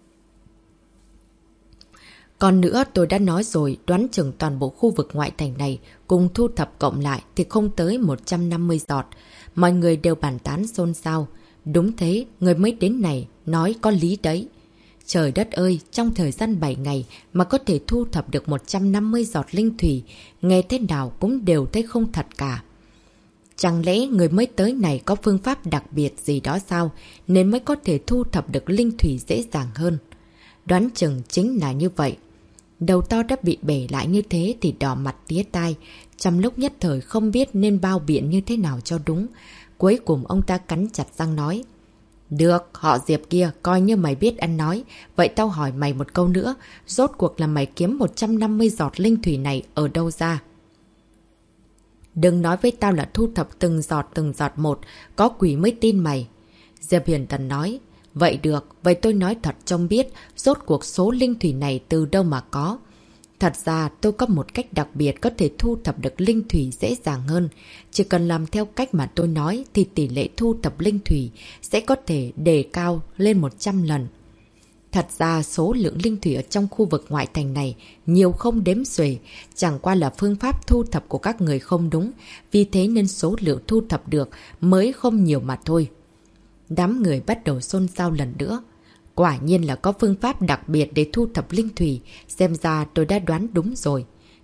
Còn nữa tôi đã nói rồi, đoán chừng toàn bộ khu vực ngoại thành này cùng thu thập cộng lại thì không tới 150 giọt. Mọi người đều bàn tán xôn xao. Đúng thế, người mới đến này nói có lý đấy. Trời đất ơi, trong thời gian 7 ngày mà có thể thu thập được 150 giọt linh thủy, nghe thế nào cũng đều thấy không thật cả. Chẳng lẽ người mới tới này có phương pháp đặc biệt gì đó sao, nên mới có thể thu thập được linh thủy dễ dàng hơn? Đoán chừng chính là như vậy. Đầu to đã bị bể lại như thế thì đỏ mặt tía tai, trong lúc nhất thời không biết nên bao biện như thế nào cho đúng. Cuối cùng ông ta cắn chặt răng nói. Được, họ Diệp kia, coi như mày biết ăn nói. Vậy tao hỏi mày một câu nữa, rốt cuộc là mày kiếm 150 giọt linh thủy này ở đâu ra? Đừng nói với tao là thu thập từng giọt một, có quỷ mới tin mày. Diệp Huyền Tần nói. Vậy được, vậy tôi nói thật trông biết, rốt cuộc số linh thủy này từ đâu mà có. Thật ra tôi có một cách đặc biệt có thể thu thập được linh thủy dễ dàng hơn. Chỉ cần làm theo cách mà tôi nói thì tỷ lệ thu thập linh thủy sẽ có thể đề cao lên 100 lần. Thật ra số lượng linh thủy ở trong khu vực ngoại thành này nhiều không đếm xuể, chẳng qua là phương pháp thu thập của các người không đúng, vì thế nên số lượng thu thập được mới không nhiều mà thôi. Đám người bắt đầu xôn xao lần nữa. Quả nhiên là có phương pháp đặc biệt để thu thập linh thủy, xem ra tôi đã đoán đúng rồi.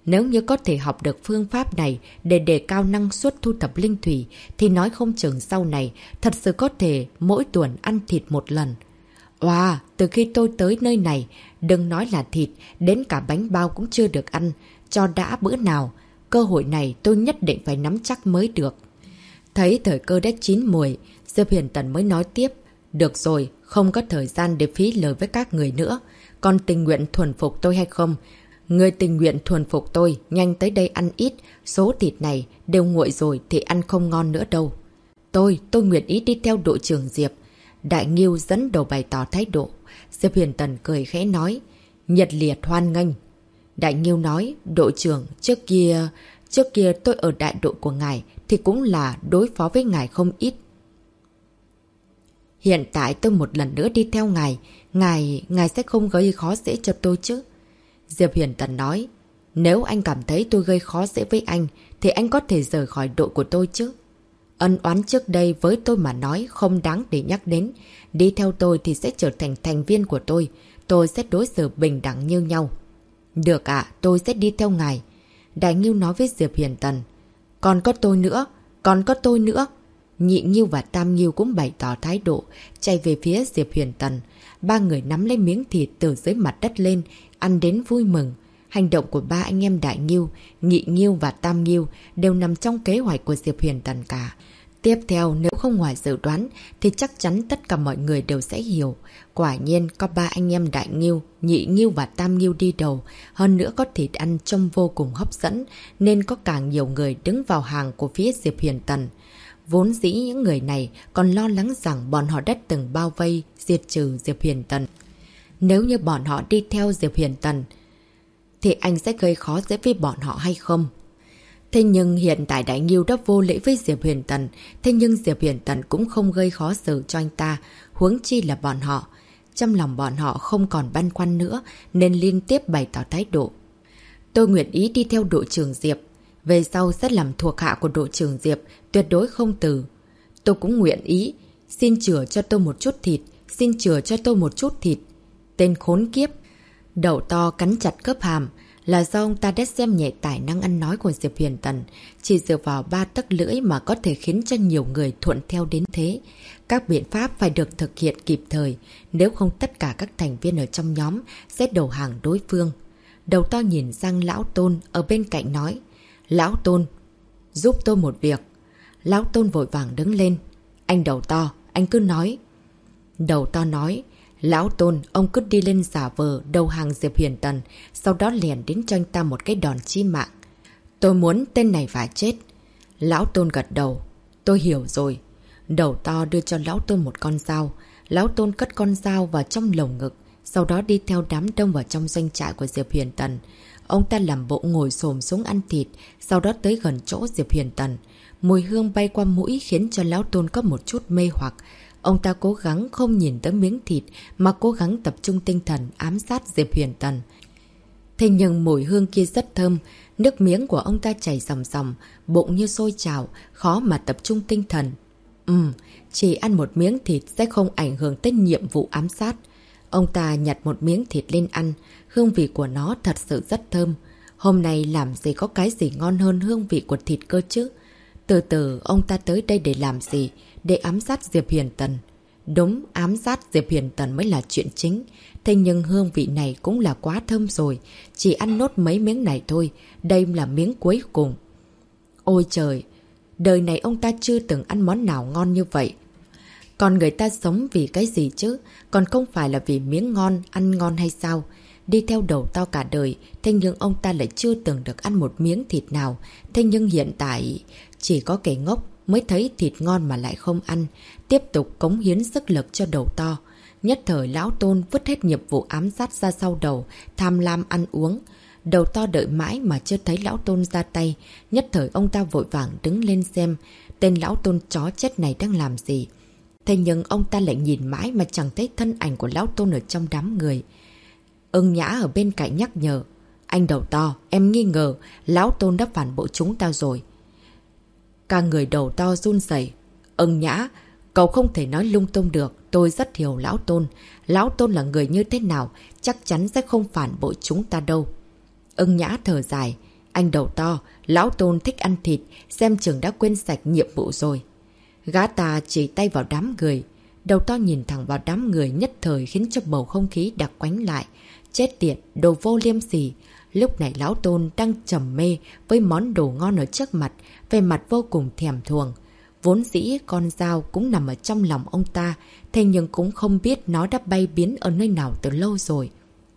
Nếu như có thể học được phương pháp này để đề cao năng suất thu thập linh thủy, thì nói không chừng sau này thật sự có thể mỗi tuần ăn thịt một lần. Wow, từ khi tôi tới nơi này, đừng nói là thịt, đến cả bánh bao cũng chưa được ăn, cho đã bữa nào. Cơ hội này tôi nhất định phải nắm chắc mới được. Thấy thời cơ đã chín muồi, Diệp Huyền Tần mới nói tiếp. Được rồi, không có thời gian để phí lời với các người nữa. Còn tình nguyện thuần phục tôi hay không? Người tình nguyện thuần phục tôi, nhanh tới đây ăn ít. Số thịt này đều nguội rồi thì ăn không ngon nữa đâu. Tôi nguyện ý đi theo đội trưởng Diệp. Đại Nghiêu dẫn đầu bày tỏ thái độ. Diệp Huyền Tần cười khẽ nói. Nhiệt liệt hoan nghênh. Đại Nghiêu nói, đội trưởng, trước kia tôi ở đại đội của ngài thì cũng là đối phó với ngài không ít. Hiện tại tôi một lần nữa đi theo ngài sẽ không gây khó dễ cho tôi chứ? Diệp Huyền Tần nói, nếu anh cảm thấy tôi gây khó dễ với anh thì anh có thể rời khỏi đội của tôi chứ. Ân oán trước đây với tôi mà nói không đáng để nhắc đến. Đi theo tôi thì sẽ trở thành thành viên của tôi sẽ đối xử bình đẳng như nhau. Được ạ, tôi sẽ đi theo ngài. Đại Nghiêu nói với Diệp Huyền Tần. Còn có tôi nữa. Nhị Nghiêu và Tam Nghiêu cũng bày tỏ thái độ, chạy về phía Diệp Huyền Tần. Ba người nắm lấy miếng thịt từ dưới mặt đất lên, ăn đến vui mừng. Hành động của ba anh em Đại Nghiêu, Nhị Nghiêu và Tam Nghiêu đều nằm trong kế hoạch của Diệp Huyền Tần cả. Tiếp theo, nếu không ngoài dự đoán, thì chắc chắn tất cả mọi người đều sẽ hiểu. Quả nhiên, có ba anh em Đại Nghiêu, Nhị Nghiêu và Tam Nghiêu đi đầu. Hơn nữa có thịt ăn trông vô cùng hấp dẫn, nên có càng nhiều người đứng vào hàng của phía Diệp Huyền Tần. Vốn dĩ những người này còn lo lắng rằng bọn họ đã từng bao vây, diệt trừ Diệp Huyền Tần. Nếu như bọn họ đi theo Diệp Huyền Tần, thì anh sẽ gây khó dễ với bọn họ hay không? Thế nhưng hiện tại Đại Nghiêu đã vô lễ với Diệp Huyền Tần, thế nhưng Diệp Huyền Tần cũng không gây khó xử cho anh ta, huống chi là bọn họ. Trong lòng bọn họ không còn băn khoăn nữa, nên liên tiếp bày tỏ thái độ. Tôi nguyện ý đi theo đội trưởng Diệp, về sau sẽ làm thuộc hạ của đội trưởng Diệp, tuyệt đối không từ. Tôi cũng nguyện ý, xin chừa cho tôi một chút thịt. Tên khốn kiếp. Đầu to cắn chặt khớp hàm. Là do ông ta đã xem nhẹ tài năng ăn nói của Diệp Huyền Tần. Chỉ dựa vào 3 tấc lưỡi mà có thể khiến cho nhiều người thuận theo đến thế. Các biện pháp phải được thực hiện kịp thời. Nếu không tất cả các thành viên ở trong nhóm sẽ đầu hàng đối phương. Đầu to nhìn sang Lão Tôn ở bên cạnh nói. Lão Tôn, giúp tôi một việc. Lão Tôn vội vàng đứng lên. Anh Đầu to, anh cứ nói. Đầu to nói. Lão Tôn, ông cứ đi lên giả vờ đầu hàng Diệp Huyền Tần, sau đó liền đến cho anh ta một cái đòn chí mạng. Tôi muốn tên này phải chết. Lão Tôn gật đầu. Tôi hiểu rồi. Đầu to đưa cho Lão Tôn một con dao. Lão Tôn cất con dao vào trong lồng ngực, sau đó đi theo đám đông vào trong doanh trại của Diệp Huyền Tần. Ông ta làm bộ ngồi xổm xuống ăn thịt, sau đó tới gần chỗ Diệp Huyền Tần. Mùi hương bay qua mũi khiến cho Lão Tôn có một chút mê hoặc. Ông ta cố gắng không nhìn tới miếng thịt mà cố gắng tập trung tinh thần ám sát Diệp Huyền Tần. Thế nhưng mùi hương kia rất thơm, nước miếng của ông ta chảy ròng ròng, bụng như sôi trào, khó mà tập trung tinh thần. Chỉ ăn một miếng thịt sẽ không ảnh hưởng tới nhiệm vụ ám sát. Ông ta nhặt một miếng thịt lên ăn, hương vị của nó thật sự rất thơm. Hôm nay làm gì có cái gì ngon hơn hương vị của thịt cơ chứ? Từ từ ông ta tới đây để làm gì? Để ám sát Diệp Huyền Tần. Đúng, ám sát Diệp Huyền Tần mới là chuyện chính. Thế nhưng hương vị này cũng là quá thơm rồi. Chỉ ăn nốt mấy miếng này thôi. Đây là miếng cuối cùng. Ôi trời! Đời này ông ta chưa từng ăn món nào ngon như vậy. Còn người ta sống vì cái gì chứ? Còn không phải là vì miếng ngon, ăn ngon hay sao? Đi theo Đầu to cả đời, thế nhưng ông ta lại chưa từng được ăn một miếng thịt nào. Thế nhưng hiện tại, chỉ có kẻ ngốc mới thấy thịt ngon mà lại không ăn. Tiếp tục cống hiến sức lực cho Đầu to. Nhất thời Lão Tôn vứt hết nhiệm vụ ám sát ra sau đầu, tham lam ăn uống. Đầu to đợi mãi mà chưa thấy Lão Tôn ra tay. Nhất thời ông ta vội vàng đứng lên xem tên Lão Tôn chó chết này đang làm gì. Thế nhưng ông ta lại nhìn mãi mà chẳng thấy thân ảnh của Lão Tôn ở trong đám người. Ưng Nhã ở bên cạnh nhắc nhở. Anh Đầu to, em nghi ngờ Lão Tôn đã phản bội chúng ta rồi. Cả người Đầu to run rẩy. Ưng Nhã, cậu không thể nói lung tung được. Tôi rất hiểu Lão Tôn. Lão Tôn là người như thế nào, chắc chắn sẽ không phản bội chúng ta đâu. Ưng Nhã thở dài. Anh đầu to, lão Tôn thích ăn thịt, xem chừng đã quên sạch nhiệm vụ rồi. Gã ta chỉ tay vào đám người. Đầu to nhìn thẳng vào đám người nhất thời khiến cho bầu không khí đặc quánh lại. Chết tiệt, đồ vô liêm sỉ. Lúc này lão Tôn đang trầm mê với món đồ ngon ở trước mặt, về mặt vô cùng thèm thuồng. Vốn dĩ con dao cũng nằm ở trong lòng ông ta, thế nhưng cũng không biết nó đã bay biến ở nơi nào từ lâu rồi.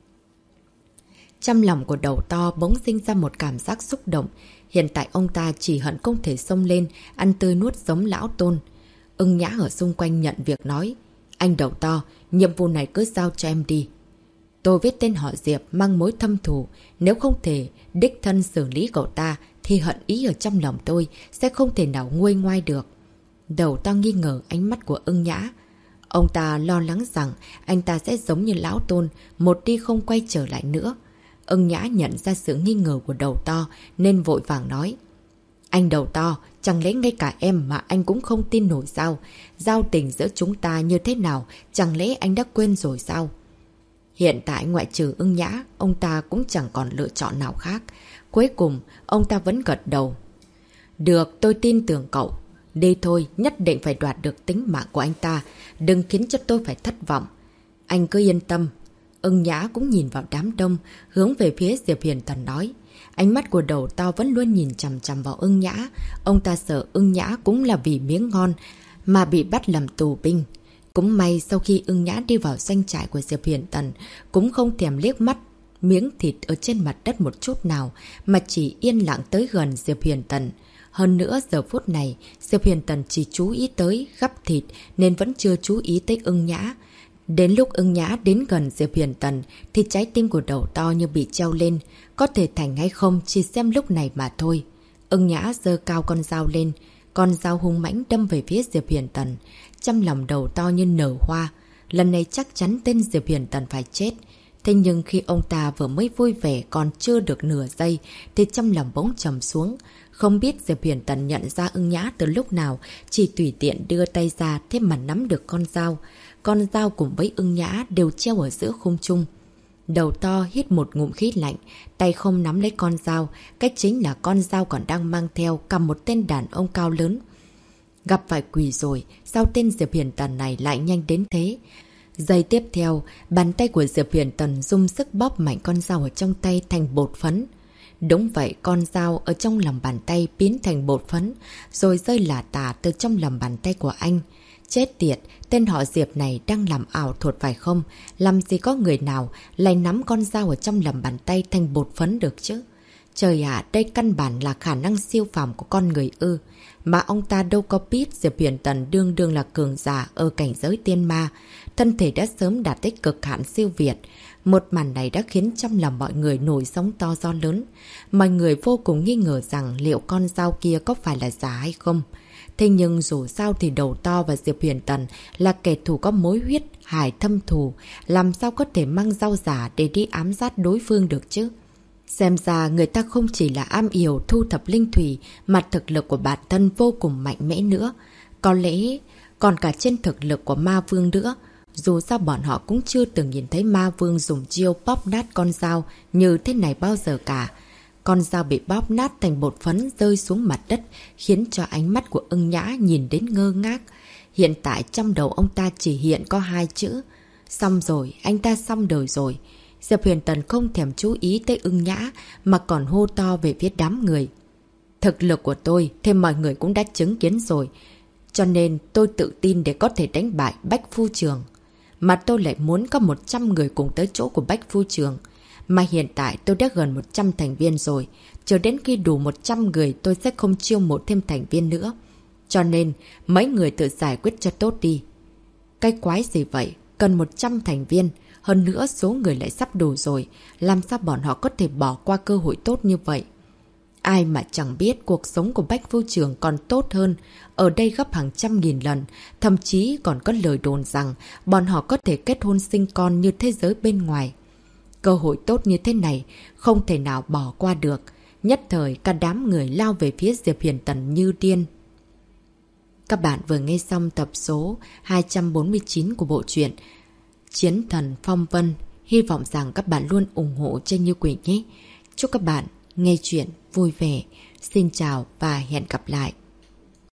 Trong lòng của đầu to bỗng sinh ra một cảm giác xúc động. Hiện tại ông ta chỉ hận không thể xông lên, ăn tươi nuốt giống lão Tôn. Ưng Nhã ở xung quanh nhận việc nói. Anh đầu to, nhiệm vụ này cứ giao cho em đi. Tôi với tên họ Diệp mang mối thâm thù. Nếu không thể đích thân xử lý cậu ta, thì hận ý ở trong lòng tôi sẽ không thể nào nguôi ngoai được. Đầu to nghi ngờ ánh mắt của Ưng Nhã. Ông ta lo lắng rằng anh ta sẽ giống như lão Tôn, một đi không quay trở lại nữa. Ưng Nhã nhận ra sự nghi ngờ của đầu to nên vội vàng nói. Anh đầu to, chẳng lẽ ngay cả em mà anh cũng không tin nổi sao? Giao tình giữa chúng ta như thế nào, chẳng lẽ anh đã quên rồi sao? Hiện tại ngoại trừ Ưng Nhã, ông ta cũng chẳng còn lựa chọn nào khác. Cuối cùng, ông ta vẫn gật đầu. Được, tôi tin tưởng cậu. Đi thôi, nhất định phải đoạt được tính mạng của anh ta. Đừng khiến cho tôi phải thất vọng. Anh cứ yên tâm. Ưng Nhã cũng nhìn vào đám đông, hướng về phía Diệp Huyền Thần nói. Ánh mắt của đầu to vẫn luôn nhìn chằm chằm vào Ưng Nhã. Ông ta sợ Ưng Nhã cũng là vì miếng ngon mà bị bắt làm tù binh. Cũng may sau khi Ưng Nhã đi vào doanh trại của Diệp Huyền Tần, cũng không thèm liếc mắt miếng thịt ở trên mặt đất một chút nào, mà chỉ yên lặng tới gần Diệp Huyền Tần. Hơn nữa giờ phút này, Diệp Huyền Tần chỉ chú ý tới gắp thịt nên vẫn chưa chú ý tới Ưng Nhã. Đến lúc Ưng Nhã đến gần Diệp Huyền Tần thì trái tim của đầu to như bị treo lên. Có thể thành hay không chỉ xem lúc này mà thôi. Ưng Nhã giơ cao con dao lên. Con dao hung mãnh đâm về phía Diệp Huyền Tần. Trong lòng đầu to như nở hoa. Lần này chắc chắn tên Diệp Huyền Tần phải chết. Thế nhưng khi ông ta vừa mới vui vẻ còn chưa được nửa giây thì trong lòng bỗng trầm xuống. Không biết Diệp Huyền Tần nhận ra Ưng Nhã từ lúc nào, chỉ tùy tiện đưa tay ra thế mà nắm được con dao. Con dao cùng với Ưng Nhã đều treo ở giữa không trung. Đầu to hít một ngụm khí lạnh, tay không nắm lấy con dao, cách chính là con dao còn đang mang theo cầm một tên đàn ông cao lớn. Gặp phải quỷ rồi, sao tên Diệp Huyền Tần này lại nhanh đến thế? Giây tiếp theo, bàn tay của Diệp Huyền Tần dùng sức bóp mạnh con dao ở trong tay thành bột phấn. Đúng vậy, con dao ở trong lòng bàn tay biến thành bột phấn, rồi rơi lả tả từ trong lòng bàn tay của anh. Chết tiệt, tên họ Diệp này đang làm ảo thuật phải không? Làm gì có người nào lại nắm con dao ở trong lòng bàn tay thành bột phấn được chứ? Trời ạ, đây căn bản là khả năng siêu phàm của con người ư. Mà ông ta đâu có biết Diệp Huyền Tần đương đương là cường giả ở cảnh giới tiên ma. Thân thể đã sớm đạt tới cực hạn siêu việt. Một màn này đã khiến trong lòng mọi người nổi sóng to gió lớn. Mọi người vô cùng nghi ngờ rằng liệu con dao kia có phải là giả hay không. Thế nhưng dù sao thì đầu to và Diệp Huyền Tần là kẻ thù có mối huyết hải thâm thù. Làm sao có thể mang dao giả để đi ám sát đối phương được chứ? Xem ra người ta không chỉ là am hiểu thu thập linh thủy mà thực lực của bản thân vô cùng mạnh mẽ nữa. Có lẽ còn cả trên thực lực của ma vương nữa. Dù sao bọn họ cũng chưa từng nhìn thấy ma vương dùng chiêu bóp nát con dao như thế này bao giờ cả. Con dao bị bóp nát thành bột phấn rơi xuống mặt đất khiến cho ánh mắt của Ưng Nhã nhìn đến ngơ ngác. Hiện tại trong đầu ông ta chỉ hiện có hai chữ. Xong rồi, anh ta xong đời rồi. Diệp Huyền Tần không thèm chú ý tới Ưng Nhã mà còn hô to về phía đám người. Thực lực của tôi, thêm mọi người cũng đã chứng kiến rồi. Cho nên tôi tự tin để có thể đánh bại Bách Phu Trường. Mà tôi lại muốn có 100 người cùng tới chỗ của Bách Phu Trường. Mà hiện tại tôi đã gần 100 thành viên rồi. Chờ đến khi đủ 100 người tôi sẽ không chiêu mộ thêm thành viên nữa. Cho nên mấy người tự giải quyết cho tốt đi. Cái quái gì vậy? Cần 100 thành viên. Hơn nữa số người lại sắp đủ rồi. Làm sao bọn họ có thể bỏ qua cơ hội tốt như vậy? Ai mà chẳng biết cuộc sống của Bách Phu Trường còn tốt hơn. Ở đây gấp hàng trăm nghìn lần. Thậm chí còn có lời đồn rằng bọn họ có thể kết hôn sinh con như thế giới bên ngoài. Cơ hội tốt như thế này không thể nào bỏ qua được. Nhất thời cả đám người lao về phía Diệp Huyền Tần như điên. Các bạn vừa nghe xong tập số 249 của bộ truyện Chiến Thần Phong Vân. Hy vọng rằng các bạn luôn ủng hộ cho Như Quỳnh nhé. Chúc các bạn nghe chuyện vui vẻ. Xin chào và hẹn gặp lại.